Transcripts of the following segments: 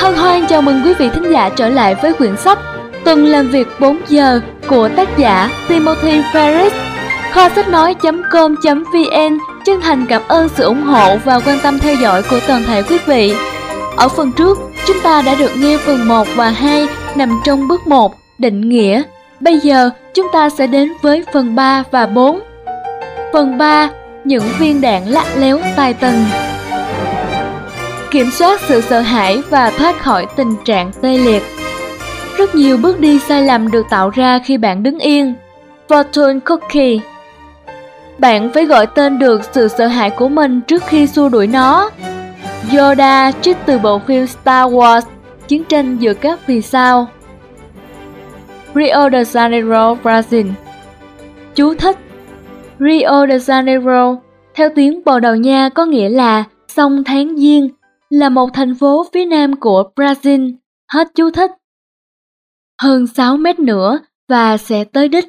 Hân hoan chào mừng quý vị thính giả trở lại với quyển sách Tuần làm việc 4 giờ của tác giả Timothy Ferris. Kho sách nói.com.vn chân thành cảm ơn sự ủng hộ và quan tâm theo dõi của toàn thể quý vị. Ở phần trước, chúng ta đã được nghe phần 1 và 2 nằm trong bước 1, định nghĩa. Bây giờ, chúng ta sẽ đến với phần 3 và 4. Phần 3, những viên đạn lắt léo tài tình. Kiểm soát sự sợ hãi và thoát khỏi tình trạng tê liệt. Rất nhiều bước đi sai lầm được tạo ra khi bạn đứng yên. Fortune Cookie. Bạn phải gọi tên được sự sợ hãi của mình trước khi xua đuổi nó. Yoda trích từ bộ phim Star Wars, Chiến tranh giữa các vì sao. Rio de Janeiro, Brazil. Chú thích: Rio de Janeiro theo tiếng Bồ Đào Nha có nghĩa là sông tháng giêng, là một thành phố phía nam của Brazil. Hết chú thích. Hơn 6 mét nữa và sẽ tới đích.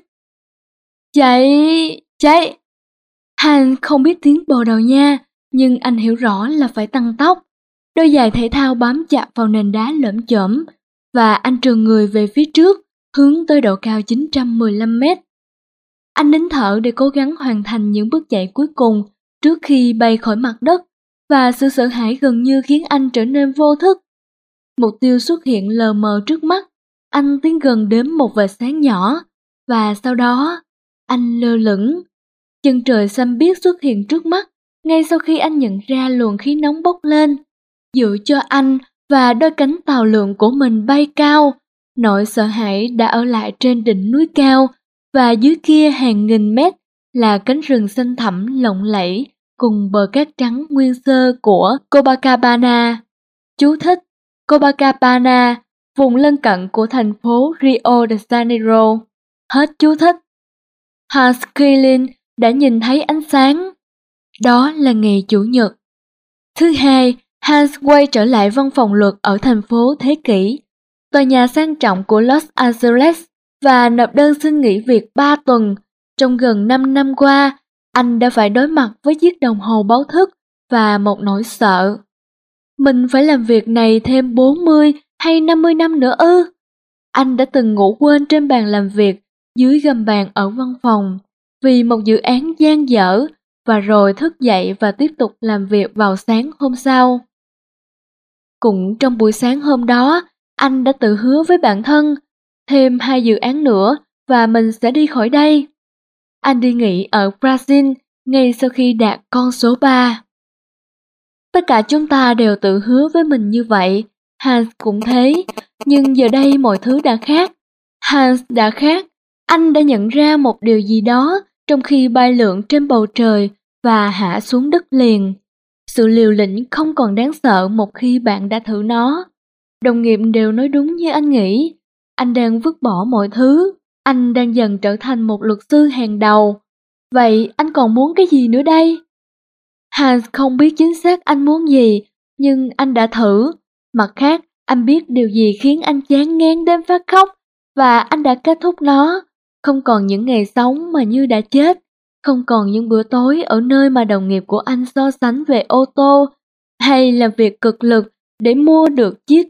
Chạy. Hans không biết tiếng Bồ Đào Nha, nhưng anh hiểu rõ là phải tăng tốc. Đôi giày thể thao bám chặt vào nền đá lởm chởm và anh trườn người về phía trước, hướng tới độ cao 915 mét. Anh nín thở để cố gắng hoàn thành những bước chạy cuối cùng trước khi bay khỏi mặt đất, và sự sợ hãi gần như khiến anh trở nên vô thức. Mục tiêu xuất hiện lờ mờ trước mắt, anh tiến gần đến một vệt sáng nhỏ, và sau đó, anh lơ lửng. Chân trời xanh biếc xuất hiện trước mắt, ngay sau khi anh nhận ra luồng khí nóng bốc lên. Dựa cho anh và đôi cánh tàu lượn của mình bay cao, nỗi sợ hãi đã ở lại trên đỉnh núi cao, và dưới kia hàng nghìn mét là cánh rừng xanh thẳm lộng lẫy cùng bờ cát trắng nguyên sơ của Copacabana. Chú thích: Copacabana, vùng lân cận của thành phố Rio de Janeiro. Hết chú thích. Hans Killing đã nhìn thấy ánh sáng. Đó là ngày Chủ nhật. Thứ hai, Hans quay trở lại văn phòng luật ở thành phố Thế Kỷ, tòa nhà sang trọng của Los Angeles, và nộp đơn xin nghỉ việc 3 tuần. Trong gần 5 năm qua, anh đã phải đối mặt với chiếc đồng hồ báo thức và một nỗi sợ. Mình phải làm việc này thêm 40 hay 50 năm nữa ư? Anh đã từng ngủ quên trên bàn làm việc dưới gầm bàn ở văn phòng vì một dự án dang dở, và rồi thức dậy và tiếp tục làm việc vào sáng hôm sau. Cũng trong buổi sáng hôm đó, anh đã tự hứa với bản thân thêm 2 dự án nữa và mình sẽ đi khỏi đây. Anh đi nghỉ ở Brazil ngay sau khi đạt con số 3. Tất cả chúng ta đều tự hứa với mình như vậy. Hans cũng thế, nhưng giờ đây mọi thứ đã khác. Hans đã khác. Anh đã nhận ra một điều gì đó trong khi bay lượn trên bầu trời và hạ xuống đất liền. Sự liều lĩnh không còn đáng sợ một khi bạn đã thử nó. Đồng nghiệp đều nói đúng như anh nghĩ. Anh đang vứt bỏ mọi thứ. Anh đang dần trở thành một luật sư hàng đầu. Vậy anh còn muốn cái gì nữa đây? Hans không biết chính xác anh muốn gì, nhưng anh đã thử. Mặt khác, anh biết điều gì khiến anh chán ngán đến phát khóc, và anh đã kết thúc nó. Không còn những ngày sống mà như đã chết, không còn những bữa tối ở nơi mà đồng nghiệp của anh so sánh về ô tô, hay làm việc cực lực để mua được chiếc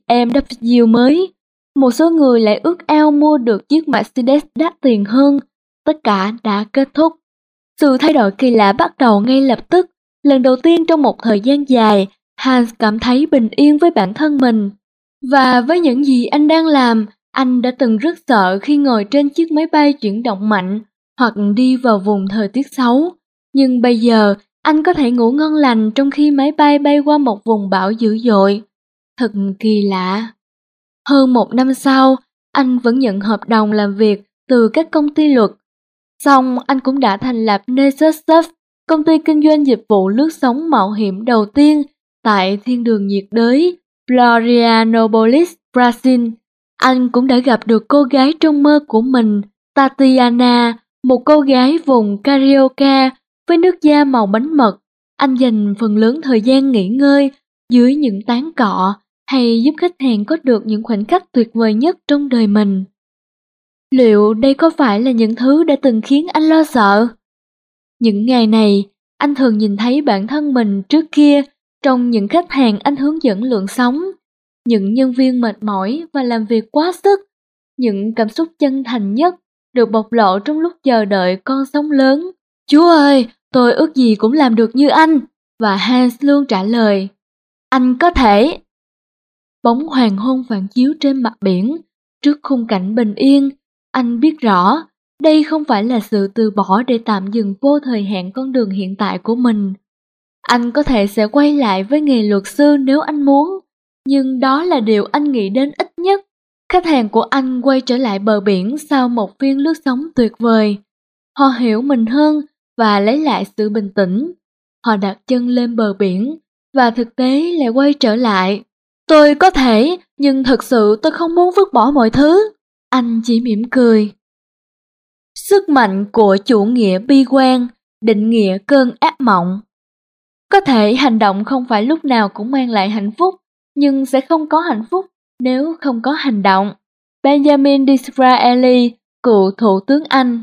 BMW mới. Một số người lại ước ao mua được chiếc Mercedes đắt tiền hơn. Tất cả đã kết thúc. Sự thay đổi kỳ lạ bắt đầu ngay lập tức. Lần đầu tiên trong một thời gian dài, Hans cảm thấy bình yên với bản thân mình. Và với những gì anh đang làm, anh đã từng rất sợ khi ngồi trên chiếc máy bay chuyển động mạnh hoặc đi vào vùng thời tiết xấu. Nhưng bây giờ, anh có thể ngủ ngon lành trong khi máy bay bay qua một vùng bão dữ dội. Thật kỳ lạ. Hơn 1 năm sau, anh vẫn nhận hợp đồng làm việc từ các công ty luật. Xong, anh cũng đã thành lập Nessus Surf, công ty kinh doanh dịch vụ lướt sóng mạo hiểm đầu tiên tại thiên đường nhiệt đới Florianopolis, Brazil. Anh cũng đã gặp được cô gái trong mơ của mình, Tatiana, một cô gái vùng Carioca với nước da màu bánh mật. Anh dành phần lớn thời gian nghỉ ngơi dưới những tán cọ hay giúp khách hàng có được những khoảnh khắc tuyệt vời nhất trong đời mình. Liệu đây có phải là những thứ đã từng khiến anh lo sợ? Những ngày này, anh thường nhìn thấy bản thân mình trước kia trong những khách hàng anh hướng dẫn lượn sóng. những nhân viên mệt mỏi và làm việc quá sức, những cảm xúc chân thành nhất được bộc lộ trong lúc chờ đợi con sóng lớn. Chúa ơi, tôi ước gì cũng làm được như anh. Và Hans luôn trả lời, anh có thể. Bóng hoàng hôn phản chiếu trên mặt biển, trước khung cảnh bình yên, anh biết rõ, đây không phải là sự từ bỏ để tạm dừng vô thời hạn con đường hiện tại của mình. Anh có thể sẽ quay lại với nghề luật sư nếu anh muốn, nhưng đó là điều anh nghĩ đến ít nhất. Khách hàng của anh quay trở lại bờ biển sau một phiên lướt sóng tuyệt vời. Họ hiểu mình hơn và lấy lại sự bình tĩnh. Họ đặt chân lên bờ biển và thực tế lại quay trở lại. Tôi có thể, nhưng thực sự tôi không muốn vứt bỏ mọi thứ. Anh chỉ mỉm cười. Sức mạnh của chủ nghĩa bi quan, định nghĩa cơn ác mộng. Có thể hành động không phải lúc nào cũng mang lại hạnh phúc, nhưng sẽ không có hạnh phúc nếu không có hành động. Benjamin Disraeli, cựu Thủ tướng Anh.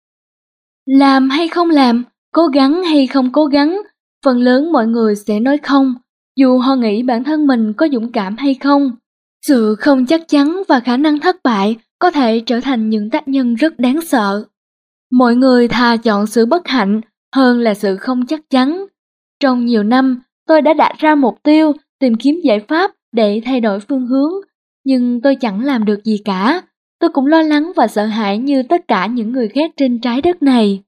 Làm hay không làm, cố gắng hay không cố gắng, phần lớn mọi người sẽ nói không, dù họ nghĩ bản thân mình có dũng cảm hay không. Sự không chắc chắn và khả năng thất bại có thể trở thành những tác nhân rất đáng sợ. Mọi người thà chọn sự bất hạnh hơn là sự không chắc chắn. Trong nhiều năm, tôi đã đặt ra mục tiêu tìm kiếm giải pháp để thay đổi phương hướng, nhưng tôi chẳng làm được gì cả. Tôi cũng lo lắng và sợ hãi như tất cả những người khác trên trái đất này.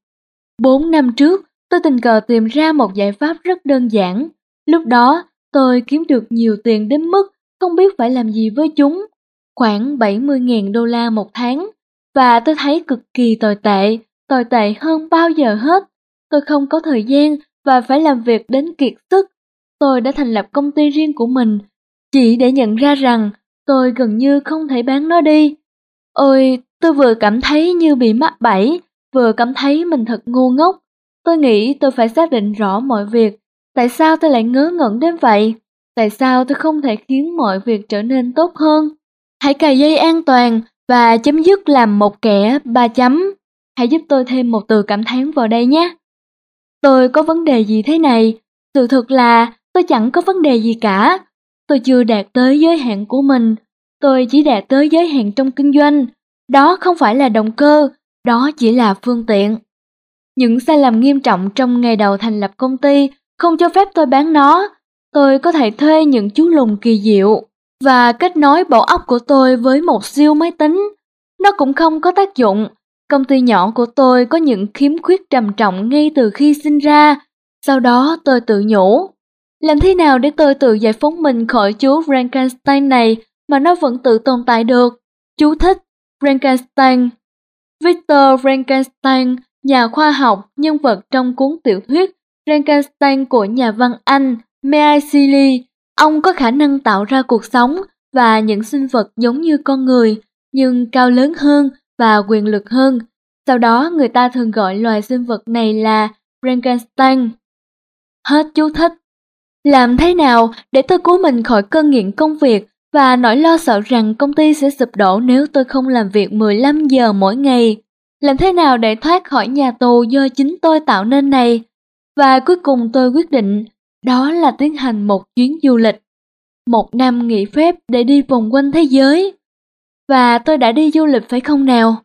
4 năm trước, tôi tình cờ tìm ra một giải pháp rất đơn giản. Lúc đó, tôi kiếm được nhiều tiền đến mức không biết phải làm gì với chúng. Khoảng 70.000 đô la một tháng. Và tôi thấy cực kỳ tồi tệ hơn bao giờ hết. Tôi không có thời gian và phải làm việc đến kiệt sức. Tôi đã thành lập công ty riêng của mình, chỉ để nhận ra rằng tôi gần như không thể bán nó đi. Ôi, tôi vừa cảm thấy như bị mắc bẫy, vừa cảm thấy mình thật ngu ngốc. Tôi nghĩ tôi phải xác định rõ mọi việc. Tại sao tôi lại ngớ ngẩn đến vậy? Tại sao tôi không thể khiến mọi việc trở nên tốt hơn? Hãy cài dây an toàn và chấm dứt làm một kẻ 3 chấm. Hãy giúp tôi thêm một từ cảm thán vào đây nhé. Tôi có vấn đề gì thế này? Sự thật là tôi chẳng có vấn đề gì cả. Tôi chưa đạt tới giới hạn của mình. Tôi chỉ đạt tới giới hạn trong kinh doanh. Đó không phải là động cơ, đó chỉ là phương tiện. Những sai lầm nghiêm trọng trong ngày đầu thành lập công ty không cho phép tôi bán nó. Tôi có thể thuê những chú lùn kỳ diệu và kết nối bộ óc của tôi với một siêu máy tính. Nó cũng không có tác dụng. Công ty nhỏ của tôi có những khiếm khuyết trầm trọng ngay từ khi sinh ra. Sau đó tôi tự nhủ, làm thế nào để tôi tự giải phóng mình khỏi chú Frankenstein này mà nó vẫn tự tồn tại được? Chú thích Frankenstein. Victor Frankenstein, nhà khoa học, nhân vật trong cuốn tiểu thuyết Frankenstein của nhà văn Anh Mary Shelley. Ông có khả năng tạo ra cuộc sống và những sinh vật giống như con người, nhưng cao lớn hơn và quyền lực hơn. Sau đó người ta thường gọi loài sinh vật này là Frankenstein. Hết chú thích. Làm thế nào để tôi cứu mình khỏi cơn nghiện công việc và nỗi lo sợ rằng công ty sẽ sụp đổ nếu tôi không làm việc 15 giờ mỗi ngày? Làm thế nào để thoát khỏi nhà tù do chính tôi tạo nên này? Và cuối cùng tôi quyết định, đó là tiến hành một chuyến du lịch. 1 năm nghỉ phép để đi vòng quanh thế giới. Và tôi đã đi du lịch phải không nào?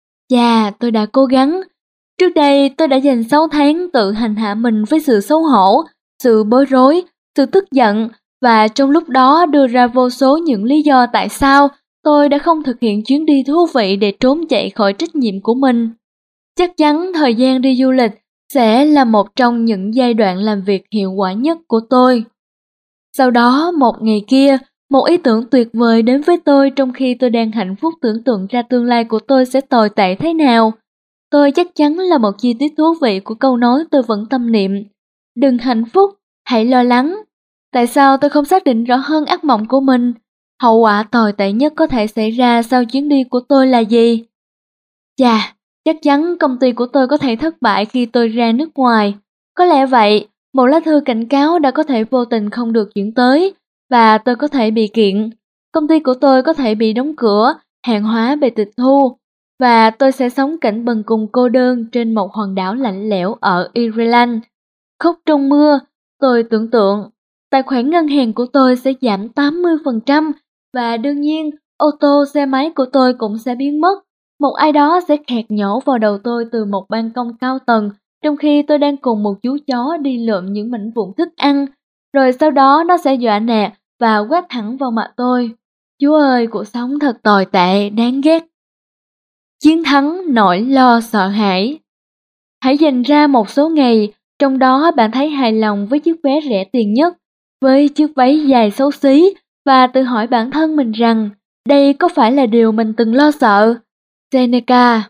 Chà, tôi đã cố gắng. Trước đây tôi đã dành 6 tháng tự hành hạ mình với sự xấu hổ, sự bối rối, sự tức giận và trong lúc đó đưa ra vô số những lý do tại sao tôi đã không thực hiện chuyến đi thú vị để trốn chạy khỏi trách nhiệm của mình. Chắc chắn thời gian đi du lịch sẽ là một trong những giai đoạn làm việc hiệu quả nhất của tôi. Sau đó một ngày kia, một ý tưởng tuyệt vời đến với tôi trong khi tôi đang hạnh phúc tưởng tượng ra tương lai của tôi sẽ tồi tệ thế nào. Tôi chắc chắn là một chi tiết thú vị của câu nói tôi vẫn tâm niệm. Đừng hạnh phúc, hãy lo lắng. Tại sao tôi không xác định rõ hơn ác mộng của mình? Hậu quả tồi tệ nhất có thể xảy ra sau chuyến đi của tôi là gì? Chà, chắc chắn công ty của tôi có thể thất bại khi tôi ra nước ngoài. Có lẽ vậy, một lá thư cảnh cáo đã có thể vô tình không được chuyển tới, và tôi có thể bị kiện. Công ty của tôi có thể bị đóng cửa, hàng hóa bị tịch thu, và tôi sẽ sống cảnh bần cùng cô đơn trên một hòn đảo lạnh lẽo ở Ireland. Khóc trong mưa, tôi tưởng tượng. tài khoản ngân hàng của tôi sẽ giảm 80% và đương nhiên ô tô, xe máy của tôi cũng sẽ biến mất. Một ai đó sẽ khạc nhổ vào đầu tôi từ một ban công cao tầng trong khi tôi đang cùng một chú chó đi lượm những mảnh vụn thức ăn, rồi sau đó nó sẽ dọa nạt và quát thẳng vào mặt tôi. Chúa ơi, cuộc sống thật tồi tệ, đáng ghét. Chiến thắng nỗi lo sợ hãi. Hãy dành ra một số ngày, trong đó bạn thấy hài lòng với chiếc vé rẻ tiền nhất, với chiếc váy dài xấu xí và tự hỏi bản thân mình rằng đây có phải là điều mình từng lo sợ? Seneca.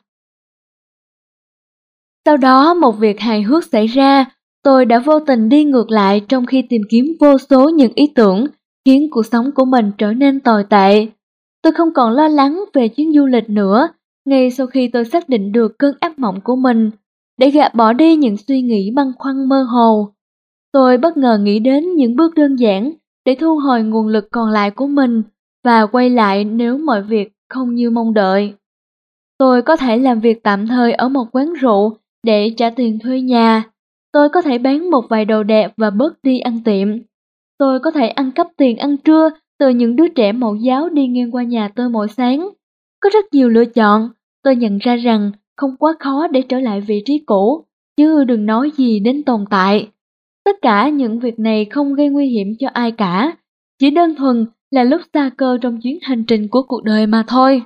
Sau đó một việc hài hước xảy ra, tôi đã vô tình đi ngược lại trong khi tìm kiếm vô số những ý tưởng khiến cuộc sống của mình trở nên tồi tệ. Tôi không còn lo lắng về chuyến du lịch nữa, ngay sau khi tôi xác định được cơn ác mộng của mình, để gạt bỏ đi những suy nghĩ băn khoăn mơ hồ. Tôi bất ngờ nghĩ đến những bước đơn giản để thu hồi nguồn lực còn lại của mình và quay lại nếu mọi việc không như mong đợi. Tôi có thể làm việc tạm thời ở một quán rượu để trả tiền thuê nhà. Tôi có thể bán một vài đồ đẹp và bớt đi ăn tiệm. Tôi có thể ăn cắp tiền ăn trưa từ những đứa trẻ mẫu giáo đi ngang qua nhà tôi mỗi sáng. Có rất nhiều lựa chọn. Tôi nhận ra rằng không quá khó để trở lại vị trí cũ, chứ đừng nói gì đến tồn tại. Tất cả những việc này không gây nguy hiểm cho ai cả, chỉ đơn thuần là lúc xa cơ trong chuyến hành trình của cuộc đời mà thôi.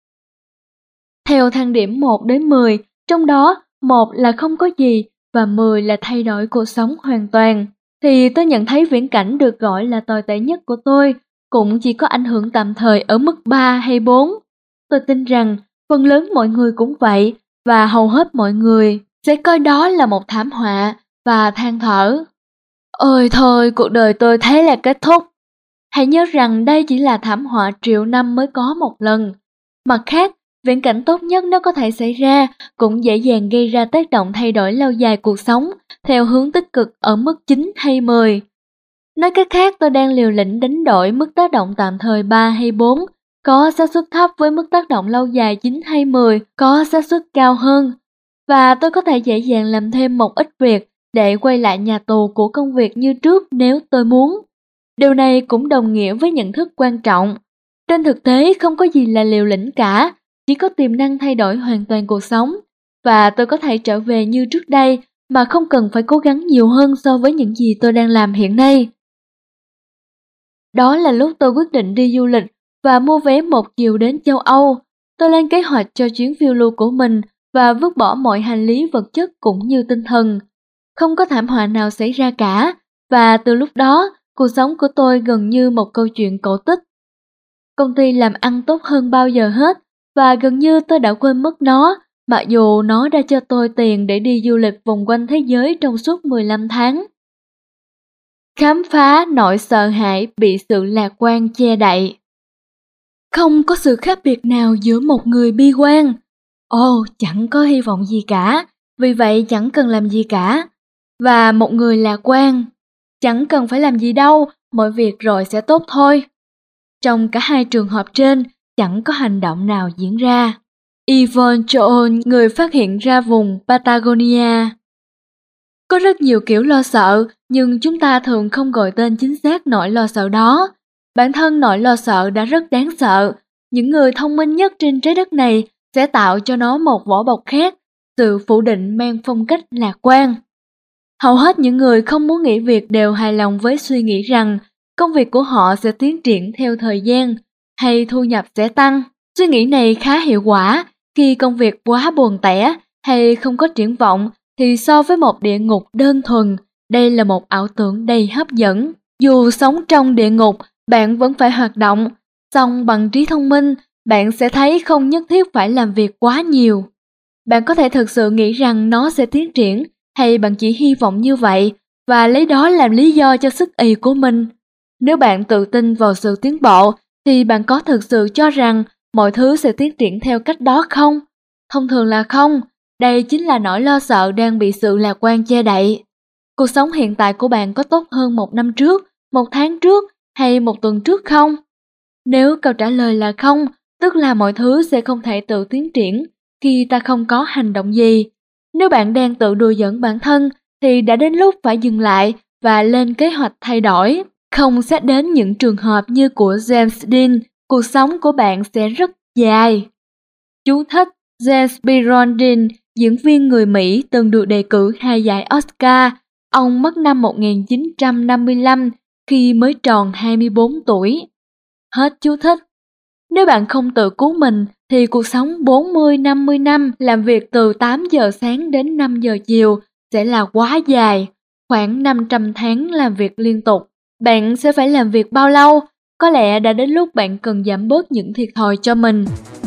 Theo thang điểm 1 đến 10, trong đó 1 là không có gì và 10 là thay đổi cuộc sống hoàn toàn, thì tôi nhận thấy viễn cảnh được gọi là tồi tệ nhất của tôi cũng chỉ có ảnh hưởng tạm thời ở mức 3 hay 4. Tôi tin rằng phần lớn mọi người cũng vậy và hầu hết mọi người sẽ coi đó là một thảm họa và than thở. Ôi thôi, cuộc đời tôi thế là kết thúc. Hãy nhớ rằng đây chỉ là thảm họa triệu năm mới có một lần. Mặt khác, viễn cảnh tốt nhất nếu có thể xảy ra cũng dễ dàng gây ra tác động thay đổi lâu dài cuộc sống theo hướng tích cực ở mức 9 hay 10. Nói cách khác, tôi đang liều lĩnh đánh đổi mức tác động tạm thời 3 hay 4, có xác suất thấp với mức tác động lâu dài 9 hay 10, có xác suất cao hơn. Và tôi có thể dễ dàng làm thêm một ít việc để quay lại nhà tù của công việc như trước nếu tôi muốn. Điều này cũng đồng nghĩa với nhận thức quan trọng. Trên thực tế không có gì là liều lĩnh cả, chỉ có tiềm năng thay đổi hoàn toàn cuộc sống. Và tôi có thể trở về như trước đây mà không cần phải cố gắng nhiều hơn so với những gì tôi đang làm hiện nay. Đó là lúc tôi quyết định đi du lịch và mua vé một chiều đến châu Âu. Tôi lên kế hoạch cho chuyến phiêu lưu của mình và vứt bỏ mọi hành lý vật chất cũng như tinh thần. Không có thảm họa nào xảy ra cả, và từ lúc đó, cuộc sống của tôi gần như một câu chuyện cổ tích. Công ty làm ăn tốt hơn bao giờ hết, và gần như tôi đã quên mất nó, mặc dù nó đã cho tôi tiền để đi du lịch vòng quanh thế giới trong suốt 15 tháng. Khám phá nỗi sợ hãi bị sự lạc quan che đậy. Không có sự khác biệt nào giữa một người bi quan. Ồ, chẳng có hy vọng gì cả, vì vậy chẳng cần làm gì cả. Và một người lạc quan, chẳng cần phải làm gì đâu, mọi việc rồi sẽ tốt thôi. Trong cả hai trường hợp trên, chẳng có hành động nào diễn ra. Yvonne Choon, người phát hiện ra vùng Patagonia. Có rất nhiều kiểu lo sợ, nhưng chúng ta thường không gọi tên chính xác nỗi lo sợ đó. Bản thân nỗi lo sợ đã rất đáng sợ. Những người thông minh nhất trên trái đất này sẽ tạo cho nó một vỏ bọc khác, sự phủ định mang phong cách lạc quan. Hầu hết những người không muốn nghỉ việc đều hài lòng với suy nghĩ rằng công việc của họ sẽ tiến triển theo thời gian hay thu nhập sẽ tăng. Suy nghĩ này khá hiệu quả khi công việc quá buồn tẻ hay không có triển vọng, thì so với một địa ngục đơn thuần, đây là một ảo tưởng đầy hấp dẫn. Dù sống trong địa ngục, bạn vẫn phải hoạt động, song bằng trí thông minh, bạn sẽ thấy không nhất thiết phải làm việc quá nhiều. Bạn có thể thực sự nghĩ rằng nó sẽ tiến triển, hay bạn chỉ hy vọng như vậy và lấy đó làm lý do cho sức ì của mình. Nếu bạn tự tin vào sự tiến bộ, thì bạn có thực sự cho rằng mọi thứ sẽ tiến triển theo cách đó không? Thông thường là không. Đây chính là nỗi lo sợ đang bị sự lạc quan che đậy. Cuộc sống hiện tại của bạn có tốt hơn 1 năm trước, 1 tháng trước hay 1 tuần trước không? Nếu câu trả lời là không, tức là mọi thứ sẽ không thể tự tiến triển khi ta không có hành động gì. Nếu bạn đang tự đùa giỡn bản thân, thì đã đến lúc phải dừng lại và lên kế hoạch thay đổi. Không xét đến những trường hợp như của James Dean, cuộc sống của bạn sẽ rất dài. Chú thích: James Byron Dean, diễn viên người Mỹ từng được đề cử 2 giải Oscar. Ông mất năm 1955 khi mới tròn 24 tuổi. Hết chú thích. Nếu bạn không tự cứu mình thì cuộc sống 40-50 năm làm việc từ 8 giờ sáng đến 5 giờ chiều sẽ là quá dài, khoảng 500 tháng làm việc liên tục. Bạn sẽ phải làm việc bao lâu? Có lẽ đã đến lúc bạn cần giảm bớt những thiệt thòi cho mình.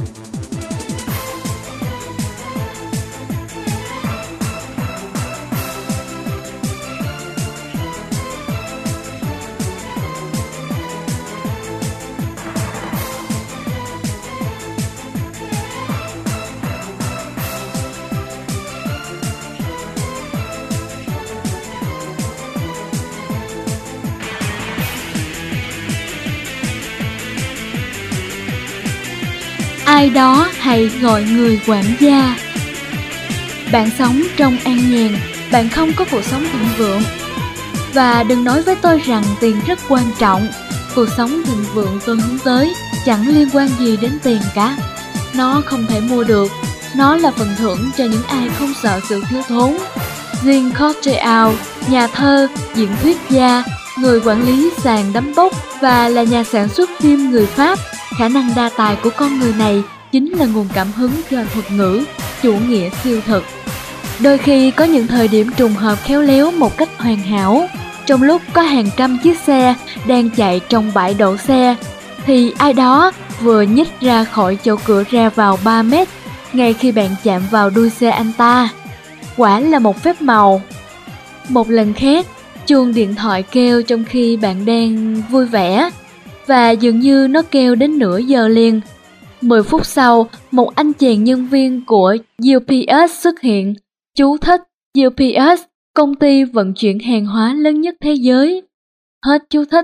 Ai đó hãy gọi người quản gia. Bạn sống trong an nhàn, bạn không có cuộc sống thịnh vượng. Và đừng nói với tôi rằng tiền rất quan trọng. Cuộc sống thịnh vượng tôi hướng tới chẳng liên quan gì đến tiền cả. Nó không thể mua được, nó là phần thưởng cho những ai không sợ sự thiếu thốn. Jean Cocteau, nhà thơ, diễn thuyết gia, người quản lý sàn đấm bốc và là nhà sản xuất phim người Pháp. Khả năng đa tài của con người này chính là nguồn cảm hứng cho thuật ngữ chủ nghĩa siêu thực. Đôi khi có những thời điểm trùng hợp khéo léo một cách hoàn hảo. Trong lúc có hàng trăm chiếc xe đang chạy trong bãi đổ xe, thì ai đó vừa nhích ra khỏi chỗ cửa ra vào 3 mét ngay khi bạn chạm vào đuôi xe anh ta. Quả là một phép màu. Một lần khác, chuông điện thoại kêu trong khi bạn đang vui vẻ, và dường như nó kêu đến nửa giờ liền. 10 phút sau, một anh chàng nhân viên của UPS xuất hiện. Chú thích: UPS, công ty vận chuyển hàng hóa lớn nhất thế giới. Hết chú thích.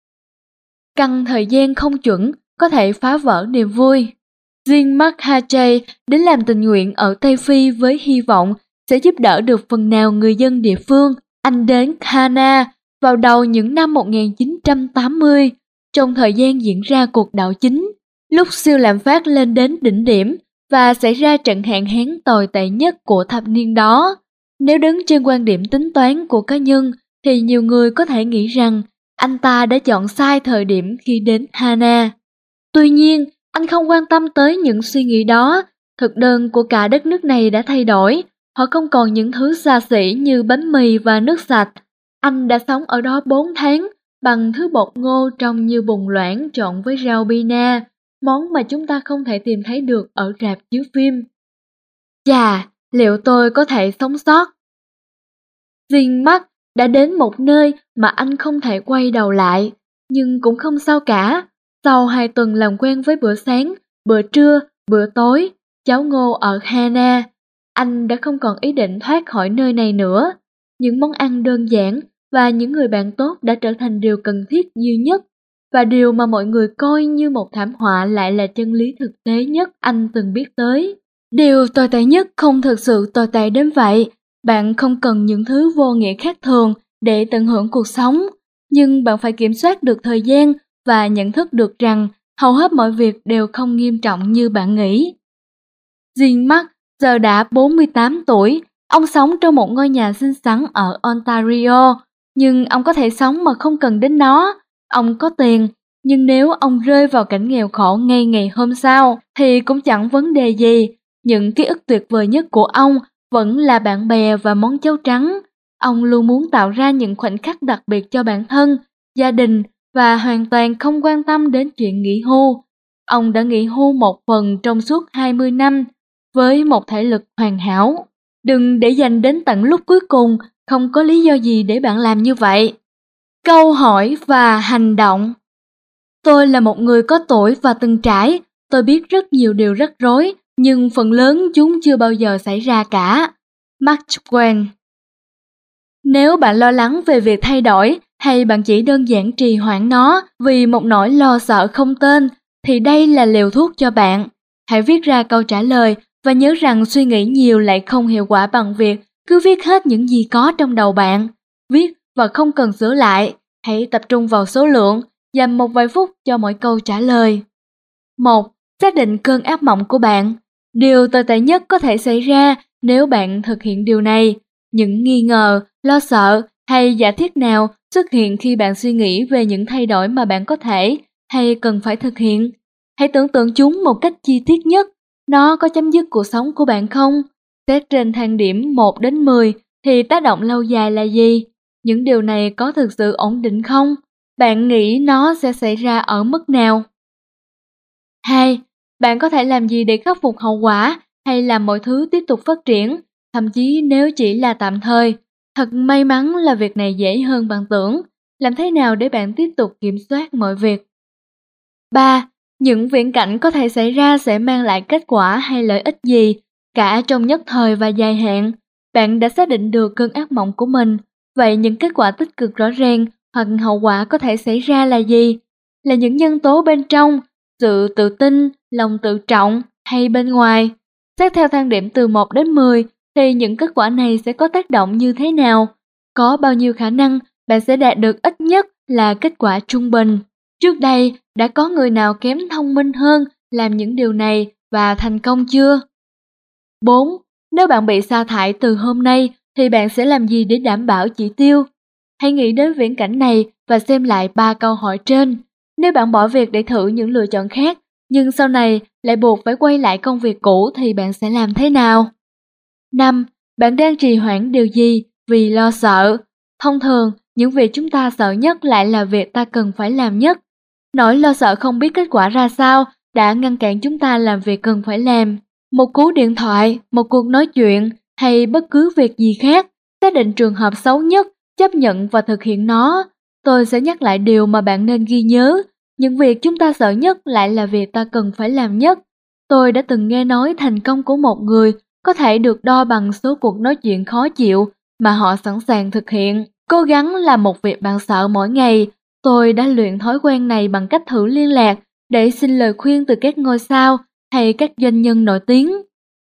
Căn thời gian không chuẩn có thể phá vỡ niềm vui. Jean-Marc Hachet đến làm tình nguyện ở Tây Phi với hy vọng sẽ giúp đỡ được phần nào người dân địa phương. Anh đến Ghana vào đầu những năm 1980, trong thời gian diễn ra cuộc đảo chính, lúc siêu lạm phát lên đến đỉnh điểm và xảy ra trận hạn hán tồi tệ nhất của thập niên đó. Nếu đứng trên quan điểm tính toán của cá nhân, thì nhiều người có thể nghĩ rằng anh ta đã chọn sai thời điểm khi đến Ghana. Tuy nhiên, anh không quan tâm tới những suy nghĩ đó. Thực đơn của cả đất nước này đã thay đổi. Họ không còn những thứ xa xỉ như bánh mì và nước sạch. Anh đã sống ở đó 4 tháng bằng thứ bột ngô trông như bùn loãng trộn với rau bina, món mà chúng ta không thể tìm thấy được ở rạp chiếu phim. Chà, liệu tôi có thể sống sót? Jean-Marc đã đến một nơi mà anh không thể quay đầu lại, nhưng cũng không sao cả. Sau 2 tuần làm quen với bữa sáng, bữa trưa, bữa tối, cháo ngô ở Ghana, anh đã không còn ý định thoát khỏi nơi này nữa. Những món ăn đơn giản và những người bạn tốt đã trở thành điều cần thiết duy nhất, và điều mà mọi người coi như một thảm họa lại là chân lý thực tế nhất anh từng biết tới. Điều tồi tệ nhất không thực sự tồi tệ đến vậy. Bạn không cần những thứ vô nghĩa khác thường để tận hưởng cuộc sống, nhưng bạn phải kiểm soát được thời gian và nhận thức được rằng hầu hết mọi việc đều không nghiêm trọng như bạn nghĩ. Jean-Marc giờ đã 48 tuổi, ông sống trong một ngôi nhà xinh xắn ở Ontario, nhưng ông có thể sống mà không cần đến nó. Ông có tiền, nhưng nếu ông rơi vào cảnh nghèo khổ ngay ngày hôm sau thì cũng chẳng vấn đề gì. Những ký ức tuyệt vời nhất của ông vẫn là bạn bè và món cháo trắng. Ông luôn muốn tạo ra những khoảnh khắc đặc biệt cho bản thân, gia đình và hoàn toàn không quan tâm đến chuyện nghỉ hưu. Ông đã nghỉ hưu một phần trong suốt 20 năm với một thể lực hoàn hảo. Đừng để dành đến tận lúc cuối cùng, không có lý do gì để bạn làm như vậy. Câu hỏi và hành động. Tôi là một người có tuổi và từng trải, tôi biết rất nhiều điều rắc rối, nhưng phần lớn chúng chưa bao giờ xảy ra cả. Mark Twain. Nếu bạn lo lắng về việc thay đổi, hay bạn chỉ đơn giản trì hoãn nó vì một nỗi lo sợ không tên, thì đây là liều thuốc cho bạn. Hãy viết ra câu trả lời và nhớ rằng suy nghĩ nhiều lại không hiệu quả bằng việc cứ viết hết những gì có trong đầu bạn. Viết và không cần sửa lại. Hãy tập trung vào số lượng, dành một vài phút cho mỗi câu trả lời. 1. Xác định cơn ác mộng của bạn. Điều tồi tệ nhất có thể xảy ra nếu bạn thực hiện điều này. Những nghi ngờ, lo sợ hay giả thiết nào xuất hiện khi bạn suy nghĩ về những thay đổi mà bạn có thể hay cần phải thực hiện. Hãy tưởng tượng chúng một cách chi tiết nhất. Nó có chấm dứt cuộc sống của bạn không? Xét trên thang điểm 1 đến 10 thì tác động lâu dài là gì? Những điều này có thực sự ổn định không? Bạn nghĩ nó sẽ xảy ra ở mức nào? 2. Bạn có thể làm gì để khắc phục hậu quả hay làm mọi thứ tiếp tục phát triển, thậm chí nếu chỉ là tạm thời? Thật may mắn là việc này dễ hơn bạn tưởng. Làm thế nào để bạn tiếp tục kiểm soát mọi việc? 3. Những viễn cảnh có thể xảy ra sẽ mang lại kết quả hay lợi ích gì, cả trong nhất thời và dài hạn? Bạn đã xác định được cơn ác mộng của mình, vậy những kết quả tích cực rõ ràng hoặc hậu quả có thể xảy ra là gì? Là những nhân tố bên trong, sự tự tin, lòng tự trọng hay bên ngoài? Xét theo thang điểm từ 1 đến 10 thì những kết quả này sẽ có tác động như thế nào? Có bao nhiêu khả năng bạn sẽ đạt được ít nhất là kết quả trung bình? Trước đây, đã có người nào kém thông minh hơn làm những điều này và thành công chưa? 4. Nếu bạn bị sa thải từ hôm nay thì bạn sẽ làm gì để đảm bảo chỉ tiêu? Hãy nghĩ đến viễn cảnh này và xem lại 3 câu hỏi trên. Nếu bạn bỏ việc để thử những lựa chọn khác, nhưng sau này lại buộc phải quay lại công việc cũ thì bạn sẽ làm thế nào? 5. Bạn đang trì hoãn điều gì vì lo sợ? Thông thường, những việc chúng ta sợ nhất lại là việc ta cần phải làm nhất. Nỗi lo sợ không biết kết quả ra sao đã ngăn cản chúng ta làm việc cần phải làm. Một cú điện thoại, một cuộc nói chuyện hay bất cứ việc gì khác, xác định trường hợp xấu nhất, chấp nhận và thực hiện nó. Tôi sẽ nhắc lại điều mà bạn nên ghi nhớ. Những việc chúng ta sợ nhất lại là việc ta cần phải làm nhất. Tôi đã từng nghe nói thành công của một người có thể được đo bằng số cuộc nói chuyện khó chịu mà họ sẵn sàng thực hiện. Cố gắng làm một việc bạn sợ mỗi ngày. Tôi đã luyện thói quen này bằng cách thử liên lạc để xin lời khuyên từ các ngôi sao hay các doanh nhân nổi tiếng.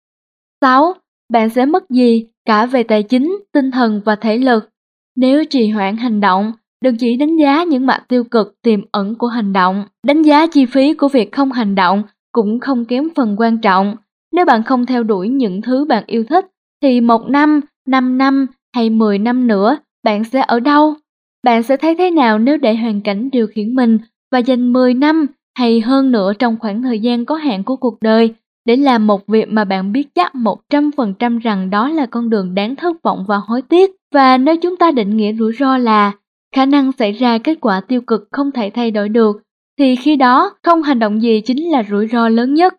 6. Bạn sẽ mất gì cả về tài chính, tinh thần và thể lực? Nếu trì hoãn hành động, đừng chỉ đánh giá những mặt tiêu cực tiềm ẩn của hành động. Đánh giá chi phí của việc không hành động cũng không kém phần quan trọng. Nếu bạn không theo đuổi những thứ bạn yêu thích, thì 1 năm, 5 năm hay 10 năm nữa, bạn sẽ ở đâu? Bạn sẽ thấy thế nào nếu để hoàn cảnh điều khiển mình và dành 10 năm hay hơn nữa trong khoảng thời gian có hạn của cuộc đời để làm một việc mà bạn biết chắc 100% rằng đó là con đường đáng thất vọng và hối tiếc? Và nếu chúng ta định nghĩa rủi ro là khả năng xảy ra kết quả tiêu cực không thể thay đổi được, thì khi đó không hành động gì chính là rủi ro lớn nhất.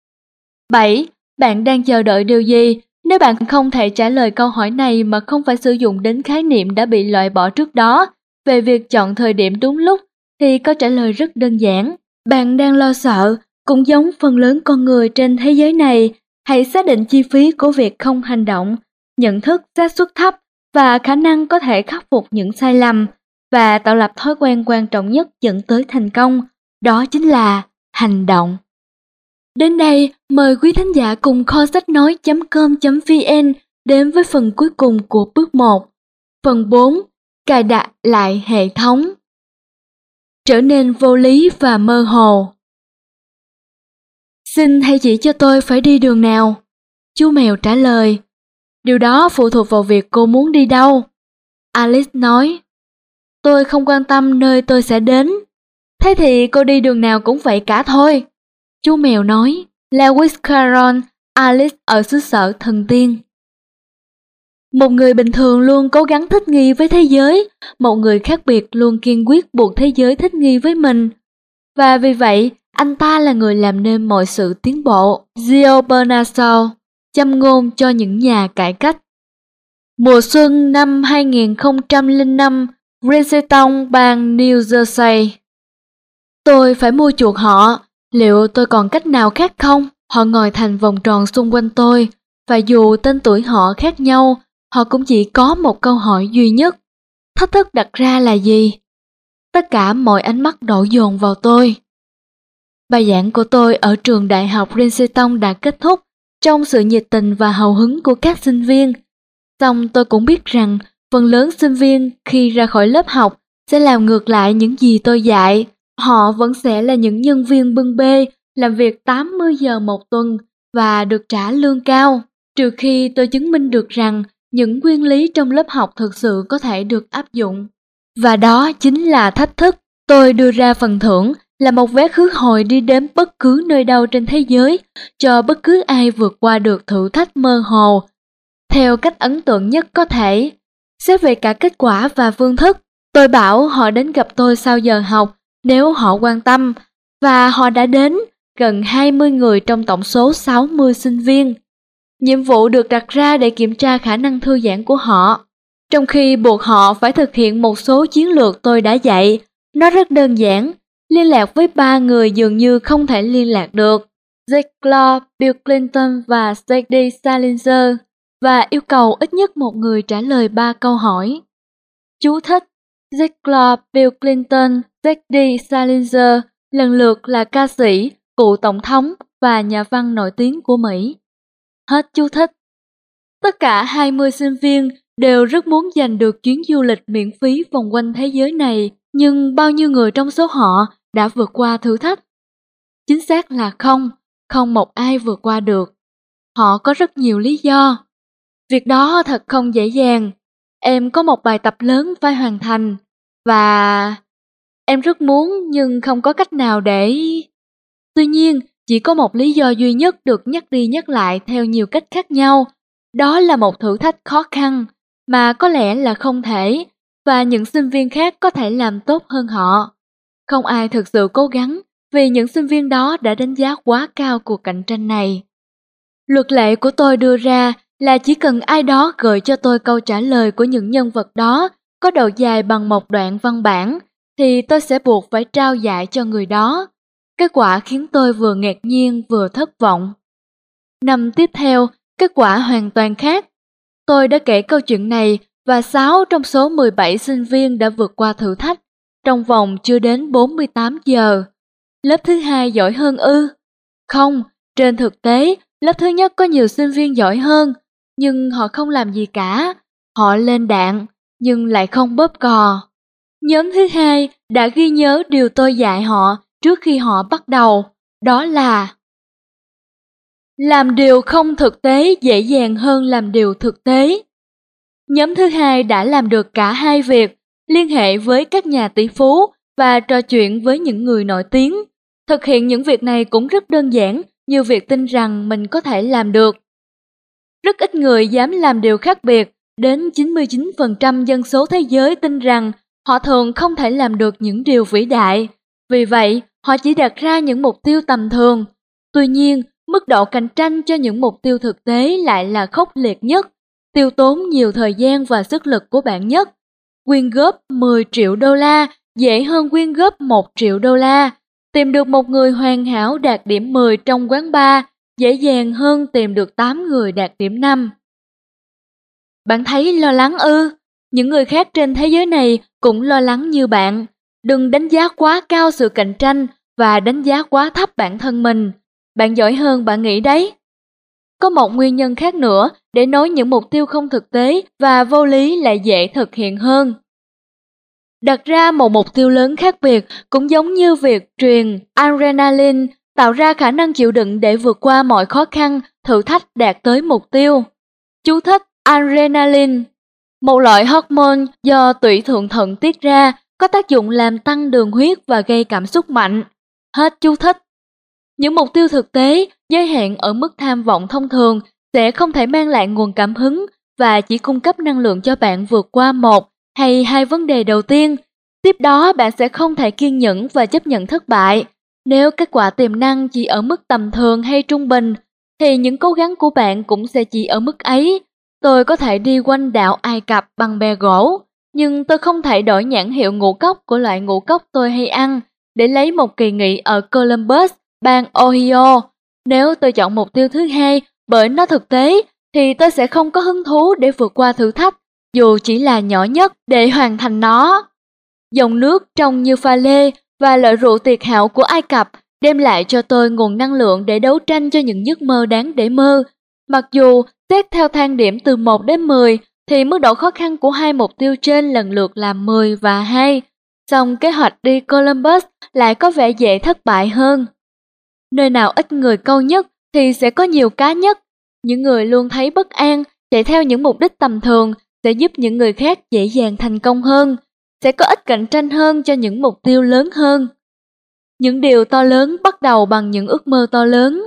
7. Bạn đang chờ đợi điều gì? Nếu bạn không thể trả lời câu hỏi này mà không phải sử dụng đến khái niệm đã bị loại bỏ trước đó về việc chọn thời điểm đúng lúc, thì câu trả lời rất đơn giản. Bạn đang lo sợ, cũng giống phần lớn con người trên thế giới này. Hãy xác định chi phí của việc không hành động, nhận thức xác suất thấp và khả năng có thể khắc phục những sai lầm và tạo lập thói quen quan trọng nhất dẫn tới thành công, đó chính là hành động. Đến đây, mời quý thính giả cùng kho sách nói.com.vn đến với phần cuối cùng của bước 1. Phần 4. Cài đặt lại hệ thống. Trở nên vô lý và mơ hồ. Xin hãy chỉ cho tôi phải đi đường nào. Chú mèo trả lời. Điều đó phụ thuộc vào việc cô muốn đi đâu. Alice nói. Tôi không quan tâm nơi tôi sẽ đến. Thế thì cô đi đường nào cũng vậy cả thôi. Chú mèo nói. Lewis Carroll, Alice ở xứ sở thần tiên. Một người bình thường luôn cố gắng thích nghi với thế giới, một người khác biệt luôn kiên quyết buộc thế giới thích nghi với mình. Và vì vậy, anh ta là người làm nên mọi sự tiến bộ. Gio Bernard Shaw, châm ngôn cho những nhà cải cách. Mùa xuân năm 2005, Princeton, bang New Jersey. Tôi phải mua chuộc họ. Liệu tôi còn cách nào khác không? Họ ngồi thành vòng tròn xung quanh tôi, và dù tên tuổi họ khác nhau, họ cũng chỉ có một câu hỏi duy nhất. Thách thức đặt ra là gì? Tất cả mọi ánh mắt đổ dồn vào tôi. Bài giảng của tôi ở trường đại học Princeton đã kết thúc trong sự nhiệt tình và hào hứng của các sinh viên. Song tôi cũng biết rằng Phần lớn sinh viên khi ra khỏi lớp học sẽ làm ngược lại những gì tôi dạy. Họ vẫn sẽ là những nhân viên bưng bê, làm việc 80 giờ một tuần và được trả lương cao, trừ khi tôi chứng minh được rằng những nguyên lý trong lớp học thực sự có thể được áp dụng. Và đó chính là thách thức. Tôi đưa ra phần thưởng là một vé khứ hồi đi đến bất cứ nơi đâu trên thế giới cho bất cứ ai vượt qua được thử thách mơ hồ theo cách ấn tượng nhất có thể. Xét về cả kết quả và phương thức, tôi bảo họ đến gặp tôi sau giờ học nếu họ quan tâm, và họ đã đến, gần 20 người trong tổng số 60 sinh viên. Nhiệm vụ được đặt ra để kiểm tra khả năng thư giãn của họ, trong khi buộc họ phải thực hiện một số chiến lược tôi đã dạy. Nó rất đơn giản, liên lạc với 3 người dường như không thể liên lạc được: Ziglar, Bill Clinton và J.D. Salinger, và yêu cầu ít nhất một người trả lời 3 câu hỏi. Chú thích: Ziglar, Bill Clinton, J.D. Salinger lần lượt là ca sĩ, cựu tổng thống và nhà văn nổi tiếng của Mỹ. Hết chú thích. Tất cả 20 sinh viên đều rất muốn giành được chuyến du lịch miễn phí vòng quanh thế giới này, nhưng bao nhiêu người trong số họ đã vượt qua thử thách? Chính xác là không một ai vượt qua được. Họ có rất nhiều lý do. Việc đó thật không dễ dàng. Em có một bài tập lớn phải hoàn thành, và em rất muốn nhưng không có cách nào để... Tuy nhiên, chỉ có một lý do duy nhất được nhắc đi nhắc lại theo nhiều cách khác nhau. Đó là một thử thách khó khăn mà có lẽ là không thể, và những sinh viên khác có thể làm tốt hơn họ. Không ai thực sự cố gắng vì những sinh viên đó đã đánh giá quá cao cuộc cạnh tranh này. Luật lệ của tôi đưa ra là chỉ cần ai đó gợi cho tôi câu trả lời của những nhân vật đó có độ dài bằng một đoạn văn bản, thì tôi sẽ buộc phải trao giải cho người đó. Kết quả khiến tôi vừa ngạc nhiên vừa thất vọng. Năm tiếp theo, kết quả hoàn toàn khác. Tôi đã kể câu chuyện này và 6 trong số 17 sinh viên đã vượt qua thử thách trong vòng chưa đến 48 giờ. Lớp thứ hai giỏi hơn ư? Không, trên thực tế, lớp thứ nhất có nhiều sinh viên giỏi hơn, nhưng họ không làm gì cả. Họ lên đạn, nhưng lại không bóp cò. Nhóm thứ hai đã ghi nhớ điều tôi dạy họ trước khi họ bắt đầu, đó là làm điều không thực tế dễ dàng hơn làm điều thực tế. Nhóm thứ hai đã làm được cả hai việc, liên hệ với các nhà tỷ phú và trò chuyện với những người nổi tiếng. Thực hiện những việc này cũng rất đơn giản, như việc tin rằng mình có thể làm được. Rất ít người dám làm điều khác biệt, đến 99% dân số thế giới tin rằng họ thường không thể làm được những điều vĩ đại. Vì vậy, họ chỉ đặt ra những mục tiêu tầm thường. Tuy nhiên, mức độ cạnh tranh cho những mục tiêu thực tế lại là khốc liệt nhất, tiêu tốn nhiều thời gian và sức lực của bạn nhất. Quyên góp 10 triệu đô la dễ hơn quyên góp 1 triệu đô la. Tìm được một người hoàn hảo đạt điểm 10 trong quán bar dễ dàng hơn tìm được 8 người đạt điểm 5. Bạn thấy lo lắng ư? Những người khác trên thế giới này cũng lo lắng như bạn. Đừng đánh giá quá cao sự cạnh tranh và đánh giá quá thấp bản thân mình. Bạn giỏi hơn bạn nghĩ đấy. Có một nguyên nhân khác nữa để nói những mục tiêu không thực tế và vô lý lại dễ thực hiện hơn. Đặt ra một mục tiêu lớn khác biệt cũng giống như việc truyền adrenaline, tạo ra khả năng chịu đựng để vượt qua mọi khó khăn, thử thách đạt tới mục tiêu. Chú thích: adrenaline, một loại hormone do tủy thượng thận tiết ra, có tác dụng làm tăng đường huyết và gây cảm xúc mạnh. Hết chú thích. Những mục tiêu thực tế giới hạn ở mức tham vọng thông thường sẽ không thể mang lại nguồn cảm hứng và chỉ cung cấp năng lượng cho bạn vượt qua một hay hai vấn đề đầu tiên. Tiếp đó bạn sẽ không thể kiên nhẫn và chấp nhận thất bại. Nếu kết quả tiềm năng chỉ ở mức tầm thường hay trung bình, thì những cố gắng của bạn cũng sẽ chỉ ở mức ấy. Tôi có thể đi quanh đảo Ai Cập bằng bè gỗ, nhưng tôi không thể đổi nhãn hiệu ngũ cốc của loại ngũ cốc tôi hay ăn để lấy một kỳ nghỉ ở Columbus, bang Ohio. Nếu tôi chọn mục tiêu thứ hai bởi nó thực tế, thì tôi sẽ không có hứng thú để vượt qua thử thách, dù chỉ là nhỏ nhất, để hoàn thành nó. Dòng nước trong như pha lê và loại rượu tuyệt hảo của Ai Cập đem lại cho tôi nguồn năng lượng để đấu tranh cho những giấc mơ đáng để mơ. Mặc dù xét theo thang điểm từ 1 đến 10 thì mức độ khó khăn của hai mục tiêu trên lần lượt là 10 và 2. Song kế hoạch đi Columbus lại có vẻ dễ thất bại hơn. Nơi nào ít người câu nhất thì sẽ có nhiều cá nhất. Những người luôn thấy bất an, chạy theo những mục đích tầm thường sẽ giúp những người khác dễ dàng thành công hơn, sẽ có ít cạnh tranh hơn cho những mục tiêu lớn hơn. Những điều to lớn bắt đầu bằng những ước mơ to lớn.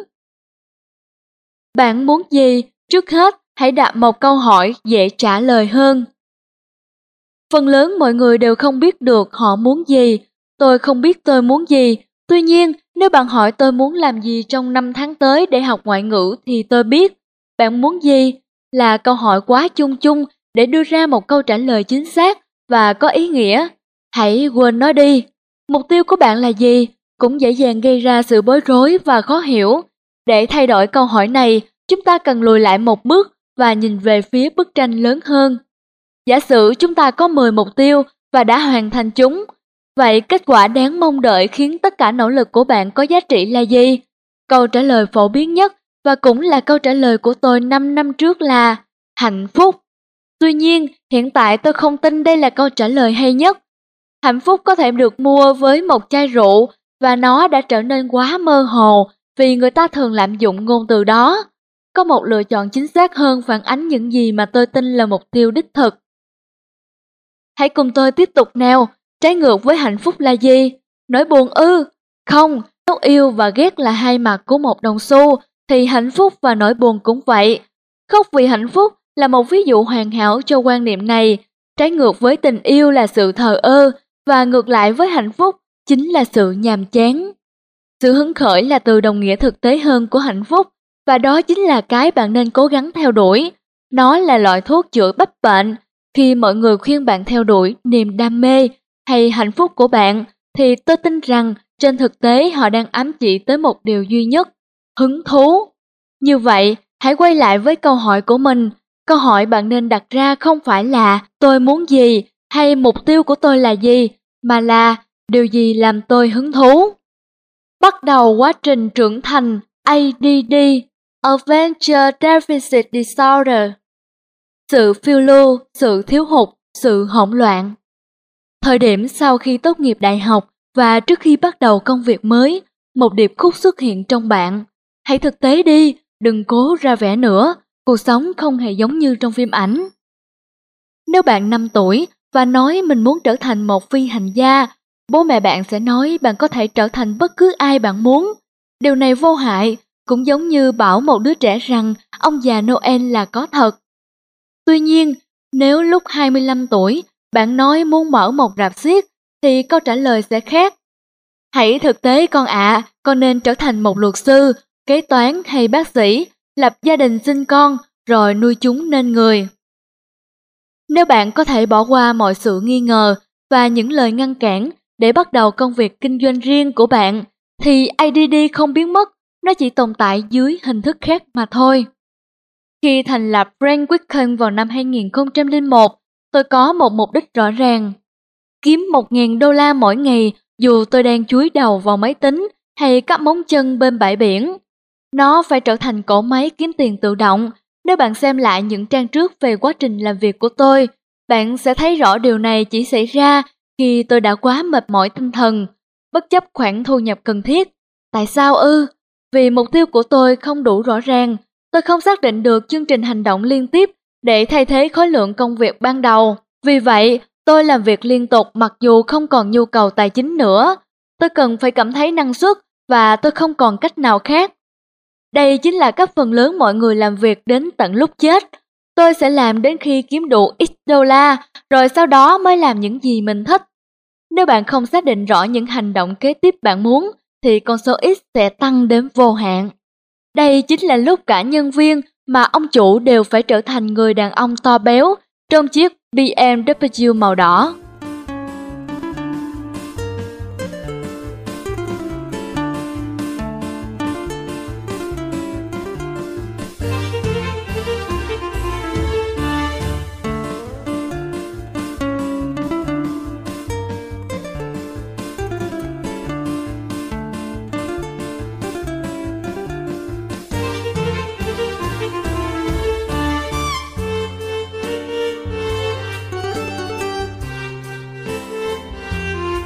Bạn muốn gì? Trước hết, hãy đặt một câu hỏi dễ trả lời hơn. Phần lớn mọi người đều không biết được họ muốn gì. Tôi không biết tôi muốn gì. Tuy nhiên, nếu bạn hỏi tôi muốn làm gì trong 5 tháng tới để học ngoại ngữ thì tôi biết. Bạn muốn gì? Là câu hỏi quá chung chung để đưa ra một câu trả lời chính xác và có ý nghĩa. Hãy quên nó đi. Mục tiêu của bạn là gì? Cũng dễ dàng gây ra sự bối rối và khó hiểu. Để thay đổi câu hỏi này, chúng ta cần lùi lại một bước và nhìn về phía bức tranh lớn hơn. Giả sử chúng ta có 10 mục tiêu và đã hoàn thành chúng. Vậy kết quả đáng mong đợi khiến tất cả nỗ lực của bạn có giá trị là gì? Câu trả lời phổ biến nhất và cũng là câu trả lời của tôi 5 năm trước là hạnh phúc. Tuy nhiên, hiện tại tôi không tin đây là câu trả lời hay nhất. Hạnh phúc có thể được mua với một chai rượu và nó đã trở nên quá mơ hồ vì người ta thường lạm dụng ngôn từ đó. Có một lựa chọn chính xác hơn phản ánh những gì mà tôi tin là mục tiêu đích thực. Hãy cùng tôi tiếp tục nào. Trái ngược với hạnh phúc là gì? Nỗi buồn ư? Không, nếu yêu và ghét là hai mặt của một đồng xu, thì hạnh phúc và nỗi buồn cũng vậy. Khóc vì hạnh phúc là một ví dụ hoàn hảo cho quan niệm này. Trái ngược với tình yêu là sự thờ ơ, và ngược lại với hạnh phúc chính là sự nhàm chán. Sự hứng khởi là từ đồng nghĩa thực tế hơn của hạnh phúc, và đó chính là cái bạn nên cố gắng theo đuổi. Nó là loại thuốc chữa bách bệnh. Khi mọi người khuyên bạn theo đuổi niềm đam mê hay hạnh phúc của bạn, thì tôi tin rằng trên thực tế họ đang ám chỉ tới một điều duy nhất, hứng thú. Như vậy, hãy quay lại với câu hỏi của mình. Câu hỏi bạn nên đặt ra không phải là tôi muốn gì hay mục tiêu của tôi là gì, mà là điều gì làm tôi hứng thú. Bắt đầu quá trình trưởng thành ADD, Adventure Deficit Disorder. Sự phiêu lưu, sự thiếu hụt, sự hỗn loạn. Thời điểm sau khi tốt nghiệp đại học và trước khi bắt đầu công việc mới, một điệp khúc xuất hiện trong bạn. Hãy thực tế đi, đừng cố ra vẻ nữa, cuộc sống không hề giống như trong phim ảnh. Nếu bạn 5 tuổi và nói mình muốn trở thành một phi hành gia, bố mẹ bạn sẽ nói bạn có thể trở thành bất cứ ai bạn muốn. Điều này vô hại, cũng giống như bảo một đứa trẻ rằng ông già Noel là có thật. Tuy nhiên, nếu lúc 25 tuổi bạn nói muốn mở một rạp xiếc thì câu trả lời sẽ khác. Hãy thực tế con ạ, con nên trở thành một luật sư, kế toán hay bác sĩ, lập gia đình sinh con rồi nuôi chúng nên người. Nếu bạn có thể bỏ qua mọi sự nghi ngờ và những lời ngăn cản để bắt đầu công việc kinh doanh riêng của bạn, thì ADD không biến mất, nó chỉ tồn tại dưới hình thức khác mà thôi. Khi thành lập Brand Weekend vào năm 2001, tôi có một mục đích rõ ràng. Kiếm $1.000 mỗi ngày dù tôi đang chúi đầu vào máy tính hay cắp móng chân bên bãi biển. Nó phải trở thành cỗ máy kiếm tiền tự động. Nếu bạn xem lại những trang trước về quá trình làm việc của tôi, bạn sẽ thấy rõ điều này chỉ xảy ra khi tôi đã quá mệt mỏi tinh thần, bất chấp khoản thu nhập cần thiết. Tại sao ư? Vì mục tiêu của tôi không đủ rõ ràng. Tôi không xác định được chương trình hành động liên tiếp để thay thế khối lượng công việc ban đầu. Vì vậy, tôi làm việc liên tục mặc dù không còn nhu cầu tài chính nữa. Tôi cần phải cảm thấy năng suất và tôi không còn cách nào khác. Đây chính là cách phần lớn mọi người làm việc đến tận lúc chết. Tôi sẽ làm đến khi kiếm đủ X đô la, rồi sau đó mới làm những gì mình thích. Nếu bạn không xác định rõ những hành động kế tiếp bạn muốn, thì con số X sẽ tăng đến vô hạn. Đây chính là lúc cả nhân viên mà ông chủ đều phải trở thành người đàn ông to béo trong chiếc BMW màu đỏ.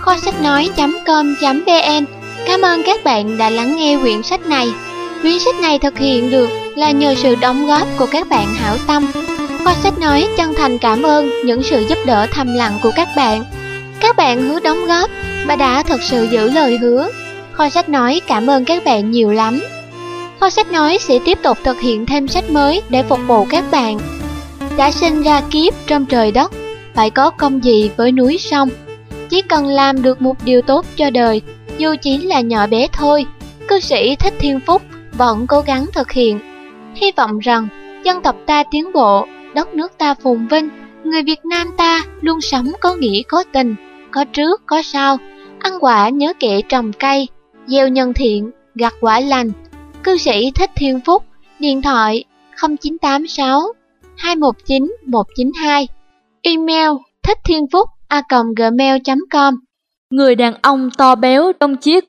Kho sách nói.com.vn. Cảm ơn các bạn đã lắng nghe quyển sách này. Quyển sách này thực hiện được là nhờ sự đóng góp của các bạn hảo tâm. Kho sách nói chân thành cảm ơn những sự giúp đỡ thầm lặng của các bạn. Các bạn hứa đóng góp và đã thực sự giữ lời hứa. Kho sách nói cảm ơn các bạn nhiều lắm. Kho sách nói sẽ tiếp tục thực hiện thêm sách mới để phục vụ các bạn. Đã sinh ra kiếp trong trời đất, phải có công gì với núi sông. Chỉ cần làm được một điều tốt cho đời, dù chỉ là nhỏ bé thôi, cư sĩ Thích Thiên Phúc vẫn cố gắng thực hiện. Hy vọng rằng dân tộc ta tiến bộ, đất nước ta phồn vinh, người Việt Nam ta luôn sống có nghĩa có tình, có trước có sau, ăn quả nhớ kẻ trồng cây, gieo nhân thiện, gặt quả lành. Cư sĩ Thích Thiên Phúc, điện thoại 0986 219 192, email thiththienphúc@gmail.com. Người đàn ông to béo trong chiếc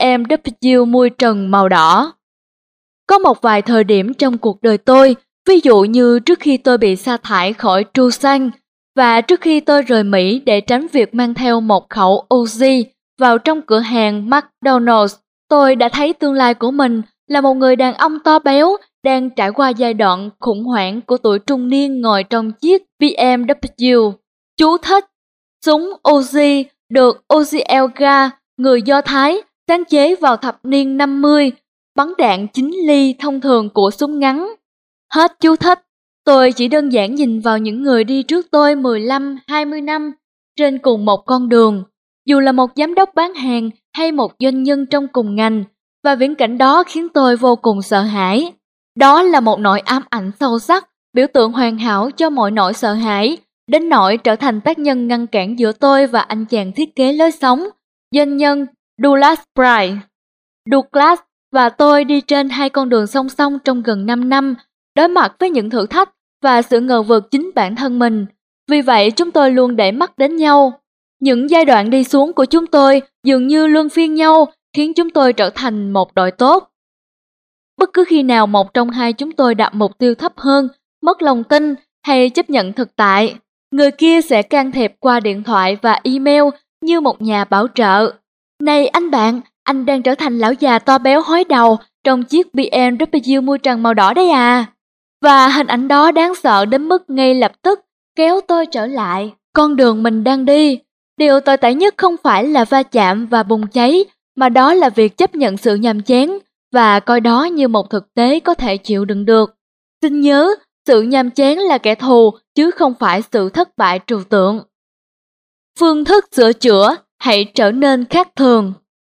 BMW mui trần màu đỏ. Có một vài thời điểm trong cuộc đời tôi, ví dụ như trước khi tôi bị sa thải khỏi Trusan và trước khi tôi rời Mỹ để tránh việc mang theo một khẩu Uzi vào trong cửa hàng McDonald's, tôi đã thấy tương lai của mình là một người đàn ông to béo đang trải qua giai đoạn khủng hoảng của tuổi trung niên ngồi trong chiếc BMW. Chú thích: súng Uzi được Uzi Elga, người Do Thái, sáng chế vào thập niên 50, bắn đạn 9 ly thông thường của súng ngắn. Hết chú thích. Tôi chỉ đơn giản nhìn vào những người đi trước tôi 15-20 năm trên cùng một con đường, dù là một giám đốc bán hàng hay một doanh nhân trong cùng ngành, và viễn cảnh đó khiến tôi vô cùng sợ hãi. Đó là một nỗi ám ảnh sâu sắc, biểu tượng hoàn hảo cho mọi nỗi sợ hãi, đến nỗi trở thành tác nhân ngăn cản giữa tôi và anh chàng thiết kế lối sống, doanh nhân Douglas Bright. Douglas và tôi đi trên hai con đường song song trong gần 5 năm, đối mặt với những thử thách và sự ngờ vực chính bản thân mình. Vì vậy chúng tôi luôn để mắt đến nhau. Những giai đoạn đi xuống của chúng tôi dường như luân phiên nhau, khiến chúng tôi trở thành một đội tốt. Bất cứ khi nào một trong hai chúng tôi đặt mục tiêu thấp hơn, mất lòng tin hay chấp nhận thực tại, người kia sẽ can thiệp qua điện thoại và email như một nhà bảo trợ. Này anh bạn, anh đang trở thành lão già to béo hói đầu trong chiếc BMW mui trần màu đỏ đấy à. Và hình ảnh đó đáng sợ đến mức ngay lập tức kéo tôi trở lại con đường mình đang đi. Điều tồi tệ nhất không phải là va chạm và bùng cháy, mà đó là việc chấp nhận sự nhàm chán và coi đó như một thực tế có thể chịu đựng được. Xin nhớ, sự nhàm chán là kẻ thù chứ không phải sự thất bại trừu tượng. Phương thức sửa chữa hãy trở nên khác thường.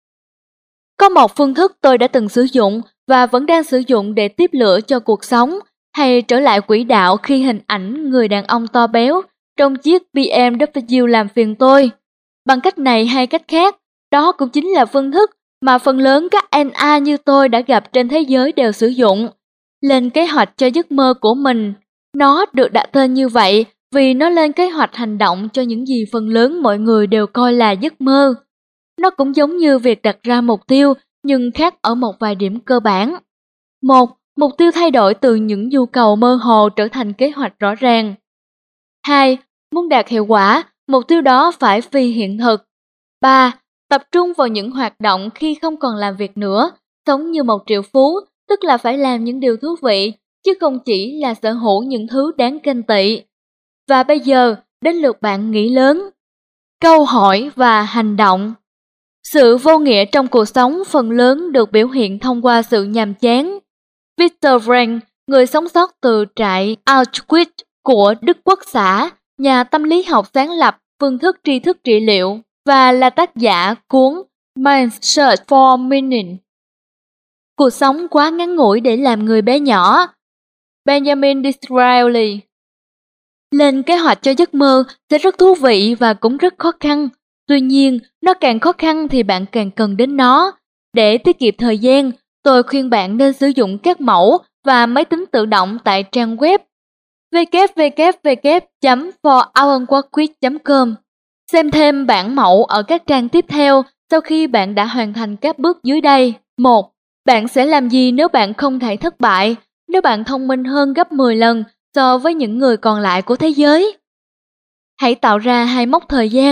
Có một phương thức tôi đã từng sử dụng và vẫn đang sử dụng để tiếp lửa cho cuộc sống, hay trở lại quỹ đạo khi hình ảnh người đàn ông to béo trong chiếc BMW làm phiền tôi. Bằng cách này hay cách khác, đó cũng chính là phương thức mà phần lớn các NA như tôi đã gặp trên thế giới đều sử dụng. Lên kế hoạch cho giấc mơ của mình. Nó được đặt tên như vậy vì nó lên kế hoạch hành động cho những gì phần lớn mọi người đều coi là giấc mơ. Nó cũng giống như việc đặt ra mục tiêu, nhưng khác ở một vài điểm cơ bản. 1. Mục tiêu thay đổi từ những nhu cầu mơ hồ trở thành kế hoạch rõ ràng. 2. Muốn đạt hiệu quả, mục tiêu đó phải phi hiện thực. 3. Tập trung vào những hoạt động khi không còn làm việc nữa, sống như một triệu phú, tức là phải làm những điều thú vị, chứ không chỉ là sở hữu những thứ đáng ganh tị. Và bây giờ, đến lượt bạn nghĩ lớn. Câu hỏi và hành động. Sự vô nghĩa trong cuộc sống phần lớn được biểu hiện thông qua sự nhàm chán. Viktor Frankl, người sống sót từ trại Auschwitz của Đức Quốc xã, nhà tâm lý học sáng lập phương thức tri thức trị liệu và là tác giả cuốn Man's Search for Meaning. Cuộc sống quá ngắn ngủi để làm người bé nhỏ. Benjamin Disraeli. Lên kế hoạch cho giấc mơ sẽ rất thú vị và cũng rất khó khăn. Tuy nhiên, nó càng khó khăn thì bạn càng cần đến nó. Để tiết kiệm thời gian, tôi khuyên bạn nên sử dụng các mẫu và máy tính tự động tại trang web www.forhouronworkquiz.com. Xem thêm bản mẫu ở các trang tiếp theo sau khi bạn đã hoàn thành các bước dưới đây. 1. Bạn sẽ làm gì nếu bạn không thể thất bại, nếu bạn thông minh hơn gấp 10 lần so với những người còn lại của thế giới? Hãy tạo ra 2 mốc thời gian,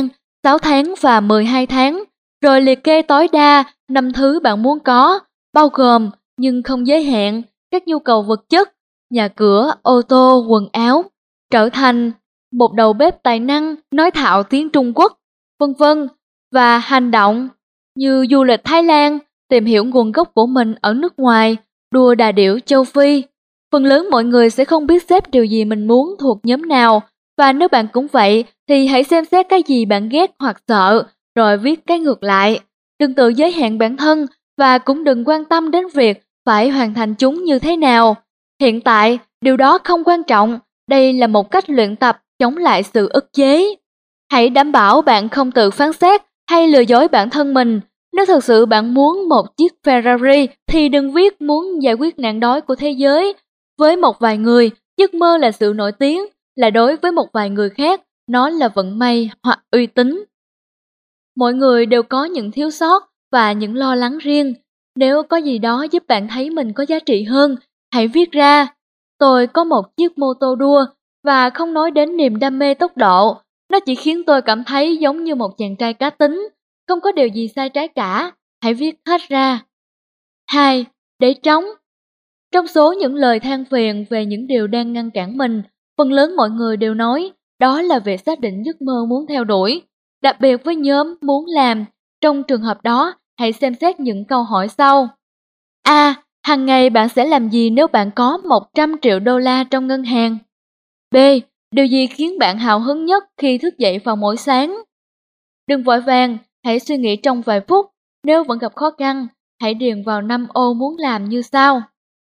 6 tháng và 12 tháng, rồi liệt kê tối đa 5 thứ bạn muốn có, bao gồm nhưng không giới hạn các nhu cầu vật chất, nhà cửa, ô tô, quần áo, trở thành một đầu bếp tài năng nói thạo tiếng Trung Quốc, vân vân, và hành động như du lịch Thái Lan, tìm hiểu nguồn gốc của mình ở nước ngoài, đua đà điểu châu Phi. Phần lớn mọi người sẽ không biết xếp điều gì mình muốn thuộc nhóm nào, và nếu bạn cũng vậy thì hãy xem xét cái gì bạn ghét hoặc sợ, rồi viết cái ngược lại. Đừng tự giới hạn bản thân và cũng đừng quan tâm đến việc phải hoàn thành chúng như thế nào. Hiện tại, điều đó không quan trọng, đây là một cách luyện tập chống lại sự ức chế. Hãy đảm bảo bạn không tự phán xét hay lừa dối bản thân mình. Nếu thực sự bạn muốn một chiếc Ferrari thì đừng viết muốn giải quyết nạn đói của thế giới. Với một vài người, giấc mơ là sự nổi tiếng, là đối với một vài người khác, nó là vận may hoặc uy tín. Mỗi người đều có những thiếu sót và những lo lắng riêng. Nếu có gì đó giúp bạn thấy mình có giá trị hơn, hãy viết ra. Tôi có một chiếc mô tô đua và không nói đến niềm đam mê tốc độ. Nó chỉ khiến tôi cảm thấy giống như một chàng trai cá tính. Không có điều gì sai trái cả. Hãy viết hết ra. 2. Để trống. Trong số những lời than phiền về những điều đang ngăn cản mình, phần lớn mọi người đều nói đó là việc xác định giấc mơ muốn theo đuổi. Đặc biệt với nhóm muốn làm, trong trường hợp đó, hãy xem xét những câu hỏi sau. A. Hàng ngày bạn sẽ làm gì nếu bạn có 100 triệu đô la trong ngân hàng? B. Điều gì khiến bạn hào hứng nhất khi thức dậy vào mỗi sáng? Đừng vội vàng, hãy suy nghĩ trong vài phút. Nếu vẫn gặp khó khăn, hãy điền vào 5 ô muốn làm như sau.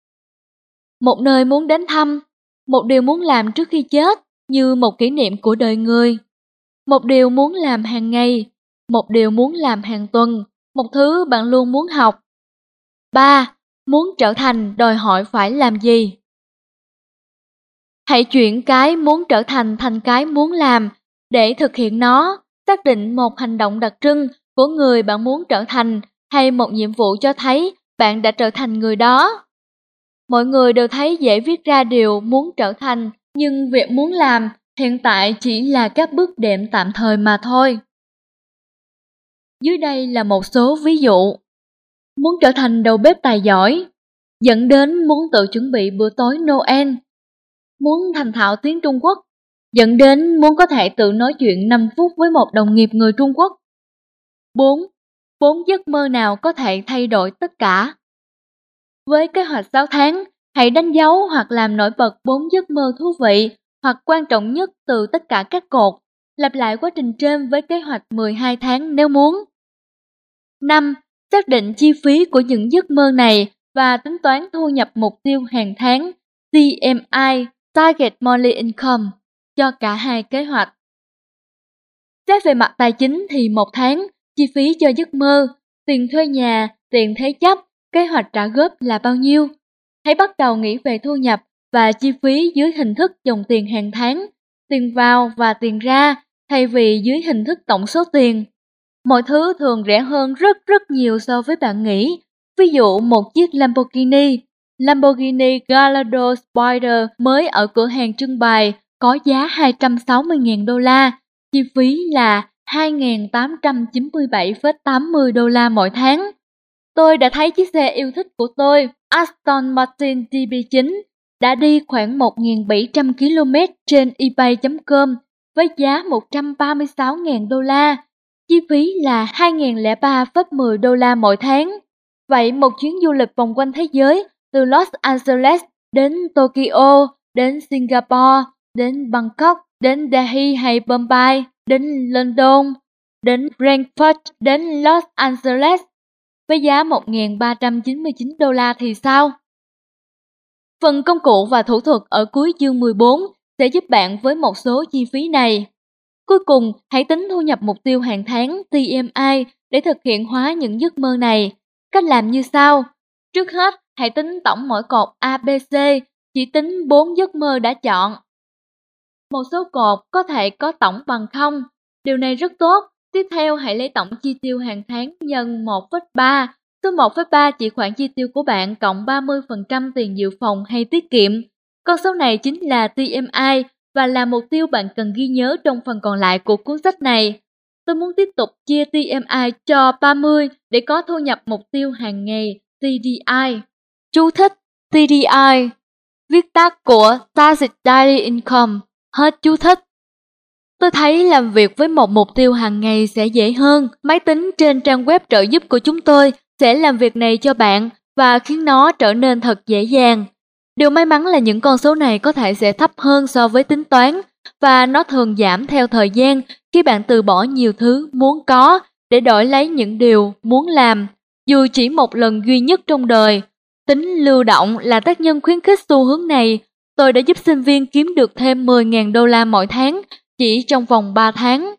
Một nơi muốn đến thăm, một điều muốn làm trước khi chết như một kỷ niệm của đời người. Một điều muốn làm hàng ngày, một điều muốn làm hàng tuần, một thứ bạn luôn muốn học. 3. Muốn trở thành đòi hỏi phải làm gì? Hãy chuyển cái muốn trở thành thành cái muốn làm. Để thực hiện nó, xác định một hành động đặc trưng của người bạn muốn trở thành hay một nhiệm vụ cho thấy bạn đã trở thành người đó. Mọi người đều thấy dễ viết ra điều muốn trở thành, nhưng việc muốn làm hiện tại chỉ là các bước đệm tạm thời mà thôi. Dưới đây là một số ví dụ. Muốn trở thành đầu bếp tài giỏi, dẫn đến muốn tự chuẩn bị bữa tối Noel. Muốn thành thạo tiếng Trung Quốc, dẫn đến muốn có thể tự nói chuyện 5 phút với một đồng nghiệp người Trung Quốc. 4. 4 giấc mơ nào có thể thay đổi tất cả. Với kế hoạch 6 tháng, hãy đánh dấu hoặc làm nổi bật 4 giấc mơ thú vị hoặc quan trọng nhất từ tất cả các cột. Lặp lại quá trình trên với kế hoạch 12 tháng nếu muốn. 5. Xác định chi phí của những giấc mơ này và tính toán thu nhập mục tiêu hàng tháng TMI Target Monthly Income cho cả hai kế hoạch. Xét về mặt tài chính thì một tháng, chi phí cho giấc mơ, tiền thuê nhà, tiền thế chấp, kế hoạch trả góp là bao nhiêu? Hãy bắt đầu nghĩ về thu nhập và chi phí dưới hình thức dòng tiền hàng tháng, tiền vào và tiền ra thay vì dưới hình thức tổng số tiền. Mọi thứ thường rẻ hơn rất nhiều so với bạn nghĩ. Ví dụ một chiếc Lamborghini Gallardo Spider mới ở cửa hàng trưng bày có giá 260.000 đô la, chi phí là 2.897,80 đô la mỗi tháng. Tôi đã thấy chiếc xe yêu thích của tôi, Aston Martin DB9, đã đi khoảng 1.700 km trên ebay.com với giá 136.000 đô la. Chi phí là 2.003,10 đô la mỗi tháng. Vậy một chuyến du lịch vòng quanh thế giới từ Los Angeles đến Tokyo, đến Singapore, đến Bangkok, đến Delhi hay Bombay, đến London, đến Frankfurt, đến Los Angeles với giá 1.399 đô la thì sao? Phần công cụ và thủ thuật ở cuối chương 14 sẽ giúp bạn với một số chi phí này. Cuối cùng, hãy tính thu nhập mục tiêu hàng tháng TMI để thực hiện hóa những giấc mơ này. Cách làm như sau. Trước hết, hãy tính tổng mỗi cột ABC, chỉ tính 4 giấc mơ đã chọn. Một số cột có thể có tổng bằng 0, điều này rất tốt. Tiếp theo hãy lấy tổng chi tiêu hàng tháng nhân 1,3. Số 1,3 chỉ khoản chi tiêu của bạn cộng 30% tiền dự phòng hay tiết kiệm. Con số này chính là TMI và là mục tiêu bạn cần ghi nhớ trong phần còn lại của cuốn sách này. Tôi muốn tiếp tục chia TMI cho 30 để có thu nhập mục tiêu hàng ngày TDI. Chú thích TDI, viết tắt của Target Daily Income. Hết chú thích. Tôi thấy làm việc với một mục tiêu hàng ngày sẽ dễ hơn. Máy tính trên trang web trợ giúp của chúng tôi sẽ làm việc này cho bạn và khiến nó trở nên thật dễ dàng. Điều may mắn là những con số này có thể sẽ thấp hơn so với tính toán và nó thường giảm theo thời gian khi bạn từ bỏ nhiều thứ muốn có để đổi lấy những điều muốn làm, dù chỉ một lần duy nhất trong đời. Tính lưu động là tác nhân khuyến khích xu hướng này. Tôi đã giúp sinh viên kiếm được thêm 10.000 đô la mỗi tháng chỉ trong vòng 3 tháng.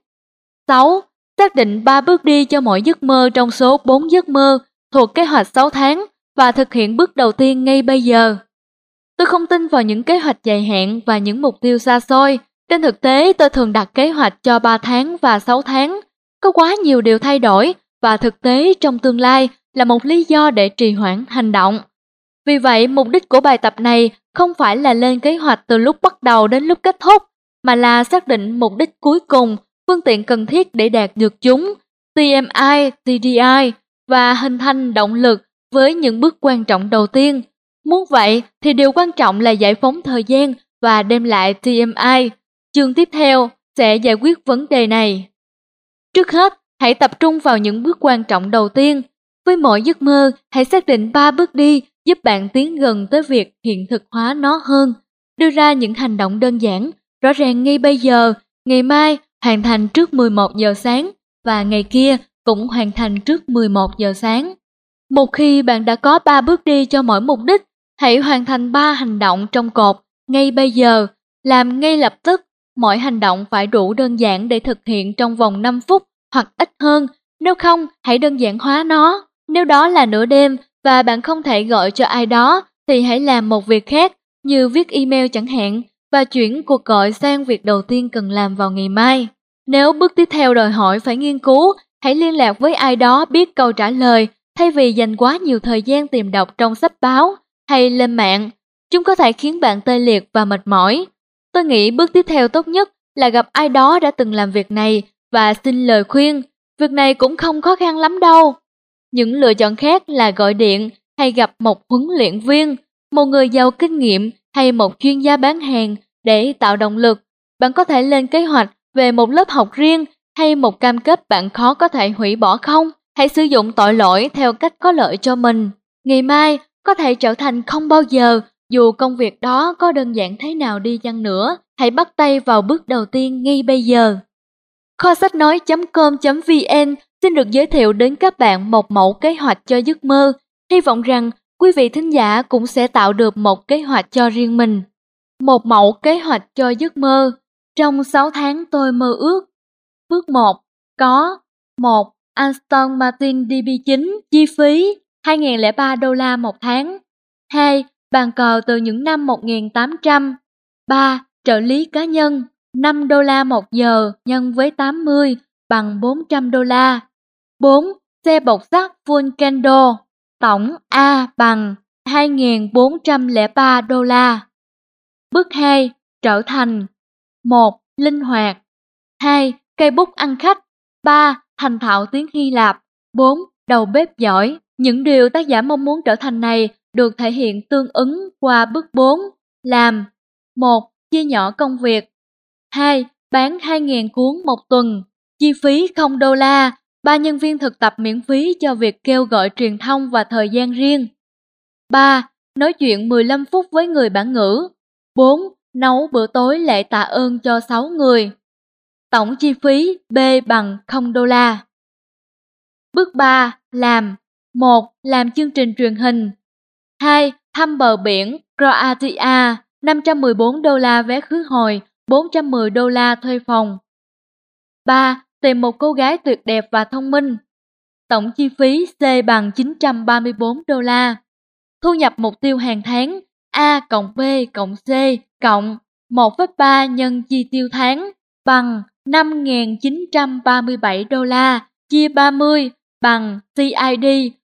6. Xác định 3 bước đi cho mỗi giấc mơ trong số 4 giấc mơ thuộc kế hoạch 6 tháng và thực hiện bước đầu tiên ngay bây giờ. Tôi không tin vào những kế hoạch dài hạn và những mục tiêu xa xôi. Trên thực tế, tôi thường đặt kế hoạch cho 3 tháng và 6 tháng. Có quá nhiều điều thay đổi và thực tế trong tương lai là một lý do để trì hoãn hành động. Vì vậy, mục đích của bài tập này không phải là lên kế hoạch từ lúc bắt đầu đến lúc kết thúc, mà là xác định mục đích cuối cùng, phương tiện cần thiết để đạt được chúng, TMI, TDI, và hình thành động lực với những bước quan trọng đầu tiên. Muốn vậy thì điều quan trọng là giải phóng thời gian và đem lại TMI. Chương tiếp theo sẽ giải quyết vấn đề này. Trước hết, hãy tập trung vào những bước quan trọng đầu tiên. Với mỗi giấc mơ, hãy xác định 3 bước đi giúp bạn tiến gần tới việc hiện thực hóa nó hơn. Đưa ra những hành động đơn giản, rõ ràng ngay bây giờ, ngày mai hoàn thành trước 11 giờ sáng và ngày kia cũng hoàn thành trước 11 giờ sáng. Một khi bạn đã có 3 bước đi cho mỗi mục đích, hãy hoàn thành 3 hành động trong cột ngay bây giờ, làm ngay lập tức. Mỗi hành động phải đủ đơn giản để thực hiện trong vòng 5 phút hoặc ít hơn, nếu không hãy đơn giản hóa nó. Nếu đó là nửa đêm và bạn không thể gọi cho ai đó thì hãy làm một việc khác như viết email chẳng hạn và chuyển cuộc gọi sang việc đầu tiên cần làm vào ngày mai. Nếu bước tiếp theo đòi hỏi phải nghiên cứu, hãy liên lạc với ai đó biết câu trả lời thay vì dành quá nhiều thời gian tìm đọc trong sách báo hay lên mạng. Chúng có thể khiến bạn tê liệt và mệt mỏi. Tôi nghĩ bước tiếp theo tốt nhất là gặp ai đó đã từng làm việc này và xin lời khuyên. Việc này cũng không khó khăn lắm đâu. Những lựa chọn khác là gọi điện hay gặp một huấn luyện viên, một người giàu kinh nghiệm hay một chuyên gia bán hàng để tạo động lực. Bạn có thể lên kế hoạch về một lớp học riêng hay một cam kết bạn khó có thể hủy bỏ không. Hãy sử dụng tội lỗi theo cách có lợi cho mình. Ngày mai có thể trở thành không bao giờ, dù công việc đó có đơn giản thế nào đi chăng nữa. Hãy bắt tay vào bước đầu tiên ngay bây giờ. Kho sách nói.com.vn xin được giới thiệu đến các bạn một mẫu kế hoạch cho giấc mơ. Hy vọng rằng quý vị thính giả cũng sẽ tạo được một kế hoạch cho riêng mình. Một mẫu kế hoạch cho giấc mơ. Trong 6 tháng tôi mơ ước. Bước 1. Có 1. Aston Martin DB9, chi phí 2.003 đô la một tháng. 2. Bàn cờ từ những năm 1800. 3. Trợ lý cá nhân 5 đô la một giờ nhân với 80 bằng 400 đô la. 4. Xe bọc sắt full candle, tổng A bằng 2.403 đô la. Bước 2. Trở thành 1. Linh hoạt. 2. Cây bút ăn khách. 3. Thành thạo tiếng Hy Lạp. 4. Đầu bếp giỏi. Những điều tác giả mong muốn trở thành này được thể hiện tương ứng qua bước 4. Làm 1. Chia nhỏ công việc. 2. Bán 2.000 cuốn một tuần. Chi phí 0 đô la. 3 nhân viên thực tập miễn phí cho việc kêu gọi truyền thông và thời gian riêng. 3. Nói chuyện 15 phút với người bản ngữ. 4. Nấu bữa tối lễ tạ ơn cho 6 người. Tổng chi phí B bằng 0 đô la. Bước 3. Làm 1. Làm chương trình truyền hình. 2. Thăm bờ biển Croatia, 514 đô la vé khứ hồi, 410 đô la thuê phòng. 3. Tìm một cô gái tuyệt đẹp và thông minh. Tổng chi phí C bằng 934 đô la. Thu nhập mục tiêu hàng tháng A cộng B cộng C cộng 1,3 nhân chi tiêu tháng bằng 5.937 đô la chia 30 bằng CID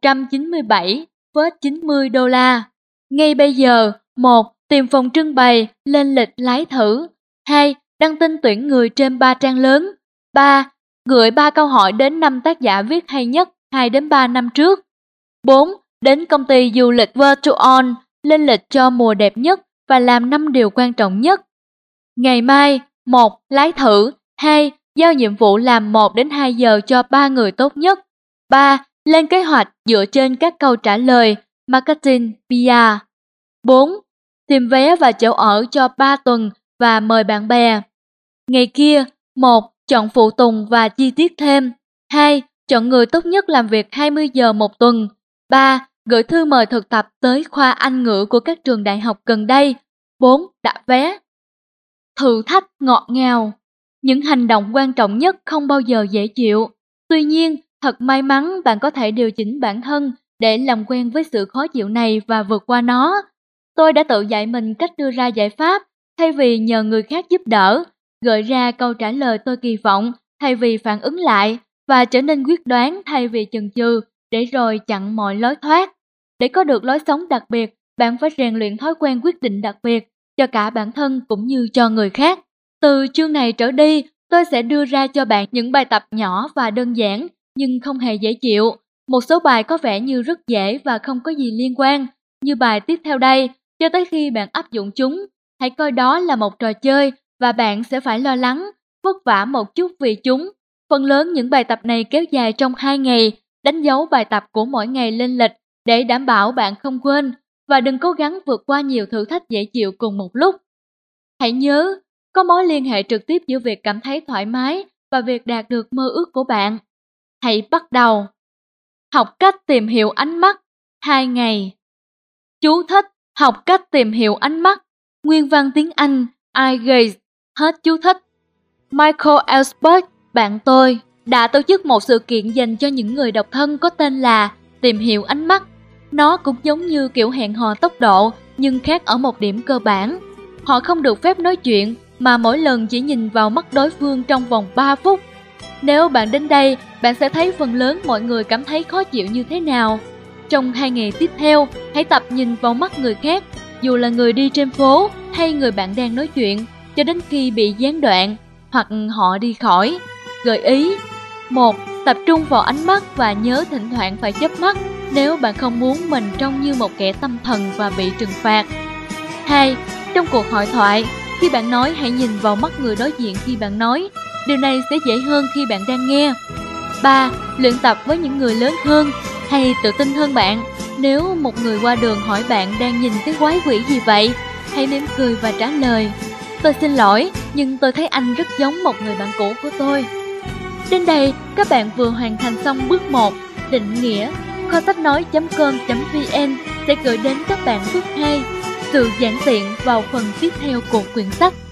197,90 đô la. Ngay bây giờ, 1. Tìm phòng trưng bày, lên lịch lái thử. 2. Đăng tin tuyển người trên 3 trang lớn. 3. Gửi 3 câu hỏi đến 5 tác giả viết hay nhất 2 đến 3 năm trước. 4. Đến công ty du lịch Virtuon, lên lịch cho mùa đẹp nhất và làm 5 điều quan trọng nhất. Ngày mai, 1. Lái thử. 2. Giao nhiệm vụ làm 1 đến 2 giờ cho 3 người tốt nhất. 3. Lên kế hoạch dựa trên các câu trả lời Marketing PR. 4. Tìm vé và chỗ ở cho 3 tuần và mời bạn bè. Ngày kia, 1. Chọn phụ tùng và chi tiết thêm. 2. Chọn người tốt nhất làm việc 20 giờ một tuần. 3. Gửi thư mời thực tập tới khoa Anh ngữ của các trường đại học gần đây. 4. Đặt vé. Thử thách ngọt ngào. Những hành động quan trọng nhất không bao giờ dễ chịu. Tuy nhiên, thật may mắn bạn có thể điều chỉnh bản thân để làm quen với sự khó chịu này và vượt qua nó. Tôi đã tự dạy mình cách đưa ra giải pháp thay vì nhờ người khác giúp đỡ, gợi ra câu trả lời tôi kỳ vọng thay vì phản ứng lại, và trở nên quyết đoán thay vì chần chừ để rồi chặn mọi lối thoát. Để có được lối sống đặc biệt, bạn phải rèn luyện thói quen quyết định đặc biệt cho cả bản thân cũng như cho người khác. Từ chương này trở đi, tôi sẽ đưa ra cho bạn những bài tập nhỏ và đơn giản nhưng không hề dễ chịu. Một số bài có vẻ như rất dễ và không có gì liên quan, như bài tiếp theo đây. Cho tới khi bạn áp dụng chúng, hãy coi đó là một trò chơi và bạn sẽ phải lo lắng, vất vả một chút vì chúng. Phần lớn những bài tập này kéo dài trong 2 ngày, đánh dấu bài tập của mỗi ngày lên lịch để đảm bảo bạn không quên, và đừng cố gắng vượt qua nhiều thử thách dễ chịu cùng một lúc. Hãy nhớ, có mối liên hệ trực tiếp giữa việc cảm thấy thoải mái và việc đạt được mơ ước của bạn. Hãy bắt đầu. Học cách tìm hiểu ánh mắt. 2 ngày. Chú thích: học cách tìm hiểu ánh mắt. Nguyên văn tiếng Anh, eye gaze. Hết chú thích. Michael Ellsberg, bạn tôi, đã tổ chức một sự kiện dành cho những người độc thân có tên là Tìm hiểu ánh mắt. Nó cũng giống như kiểu hẹn hò tốc độ, nhưng khác ở một điểm cơ bản. Họ không được phép nói chuyện, mà mỗi lần chỉ nhìn vào mắt đối phương trong vòng 3 phút. Nếu bạn đến đây, bạn sẽ thấy phần lớn mọi người cảm thấy khó chịu như thế nào. Trong 2 ngày tiếp theo, hãy tập nhìn vào mắt người khác, dù là người đi trên phố hay người bạn đang nói chuyện, cho đến khi bị gián đoạn hoặc họ đi khỏi. Gợi ý: 1. Tập trung vào ánh mắt và nhớ thỉnh thoảng phải chớp mắt nếu bạn không muốn mình trông như một kẻ tâm thần và bị trừng phạt. 2. Trong cuộc hội thoại, khi bạn nói hãy nhìn vào mắt người đối diện khi bạn nói. Điều này sẽ dễ hơn khi bạn đang nghe. 3. Luyện tập với những người lớn hơn hay tự tin hơn bạn. Nếu một người qua đường hỏi bạn đang nhìn cái quái quỷ gì vậy, hãy mỉm cười và trả lời: tôi xin lỗi, nhưng tôi thấy anh rất giống một người bạn cũ của tôi. Đến đây, các bạn vừa hoàn thành xong bước 1, định nghĩa. Kho sách nói.com.vn sẽ gửi đến các bạn bước 2, sự giản tiện vào phần tiếp theo của quyển sách.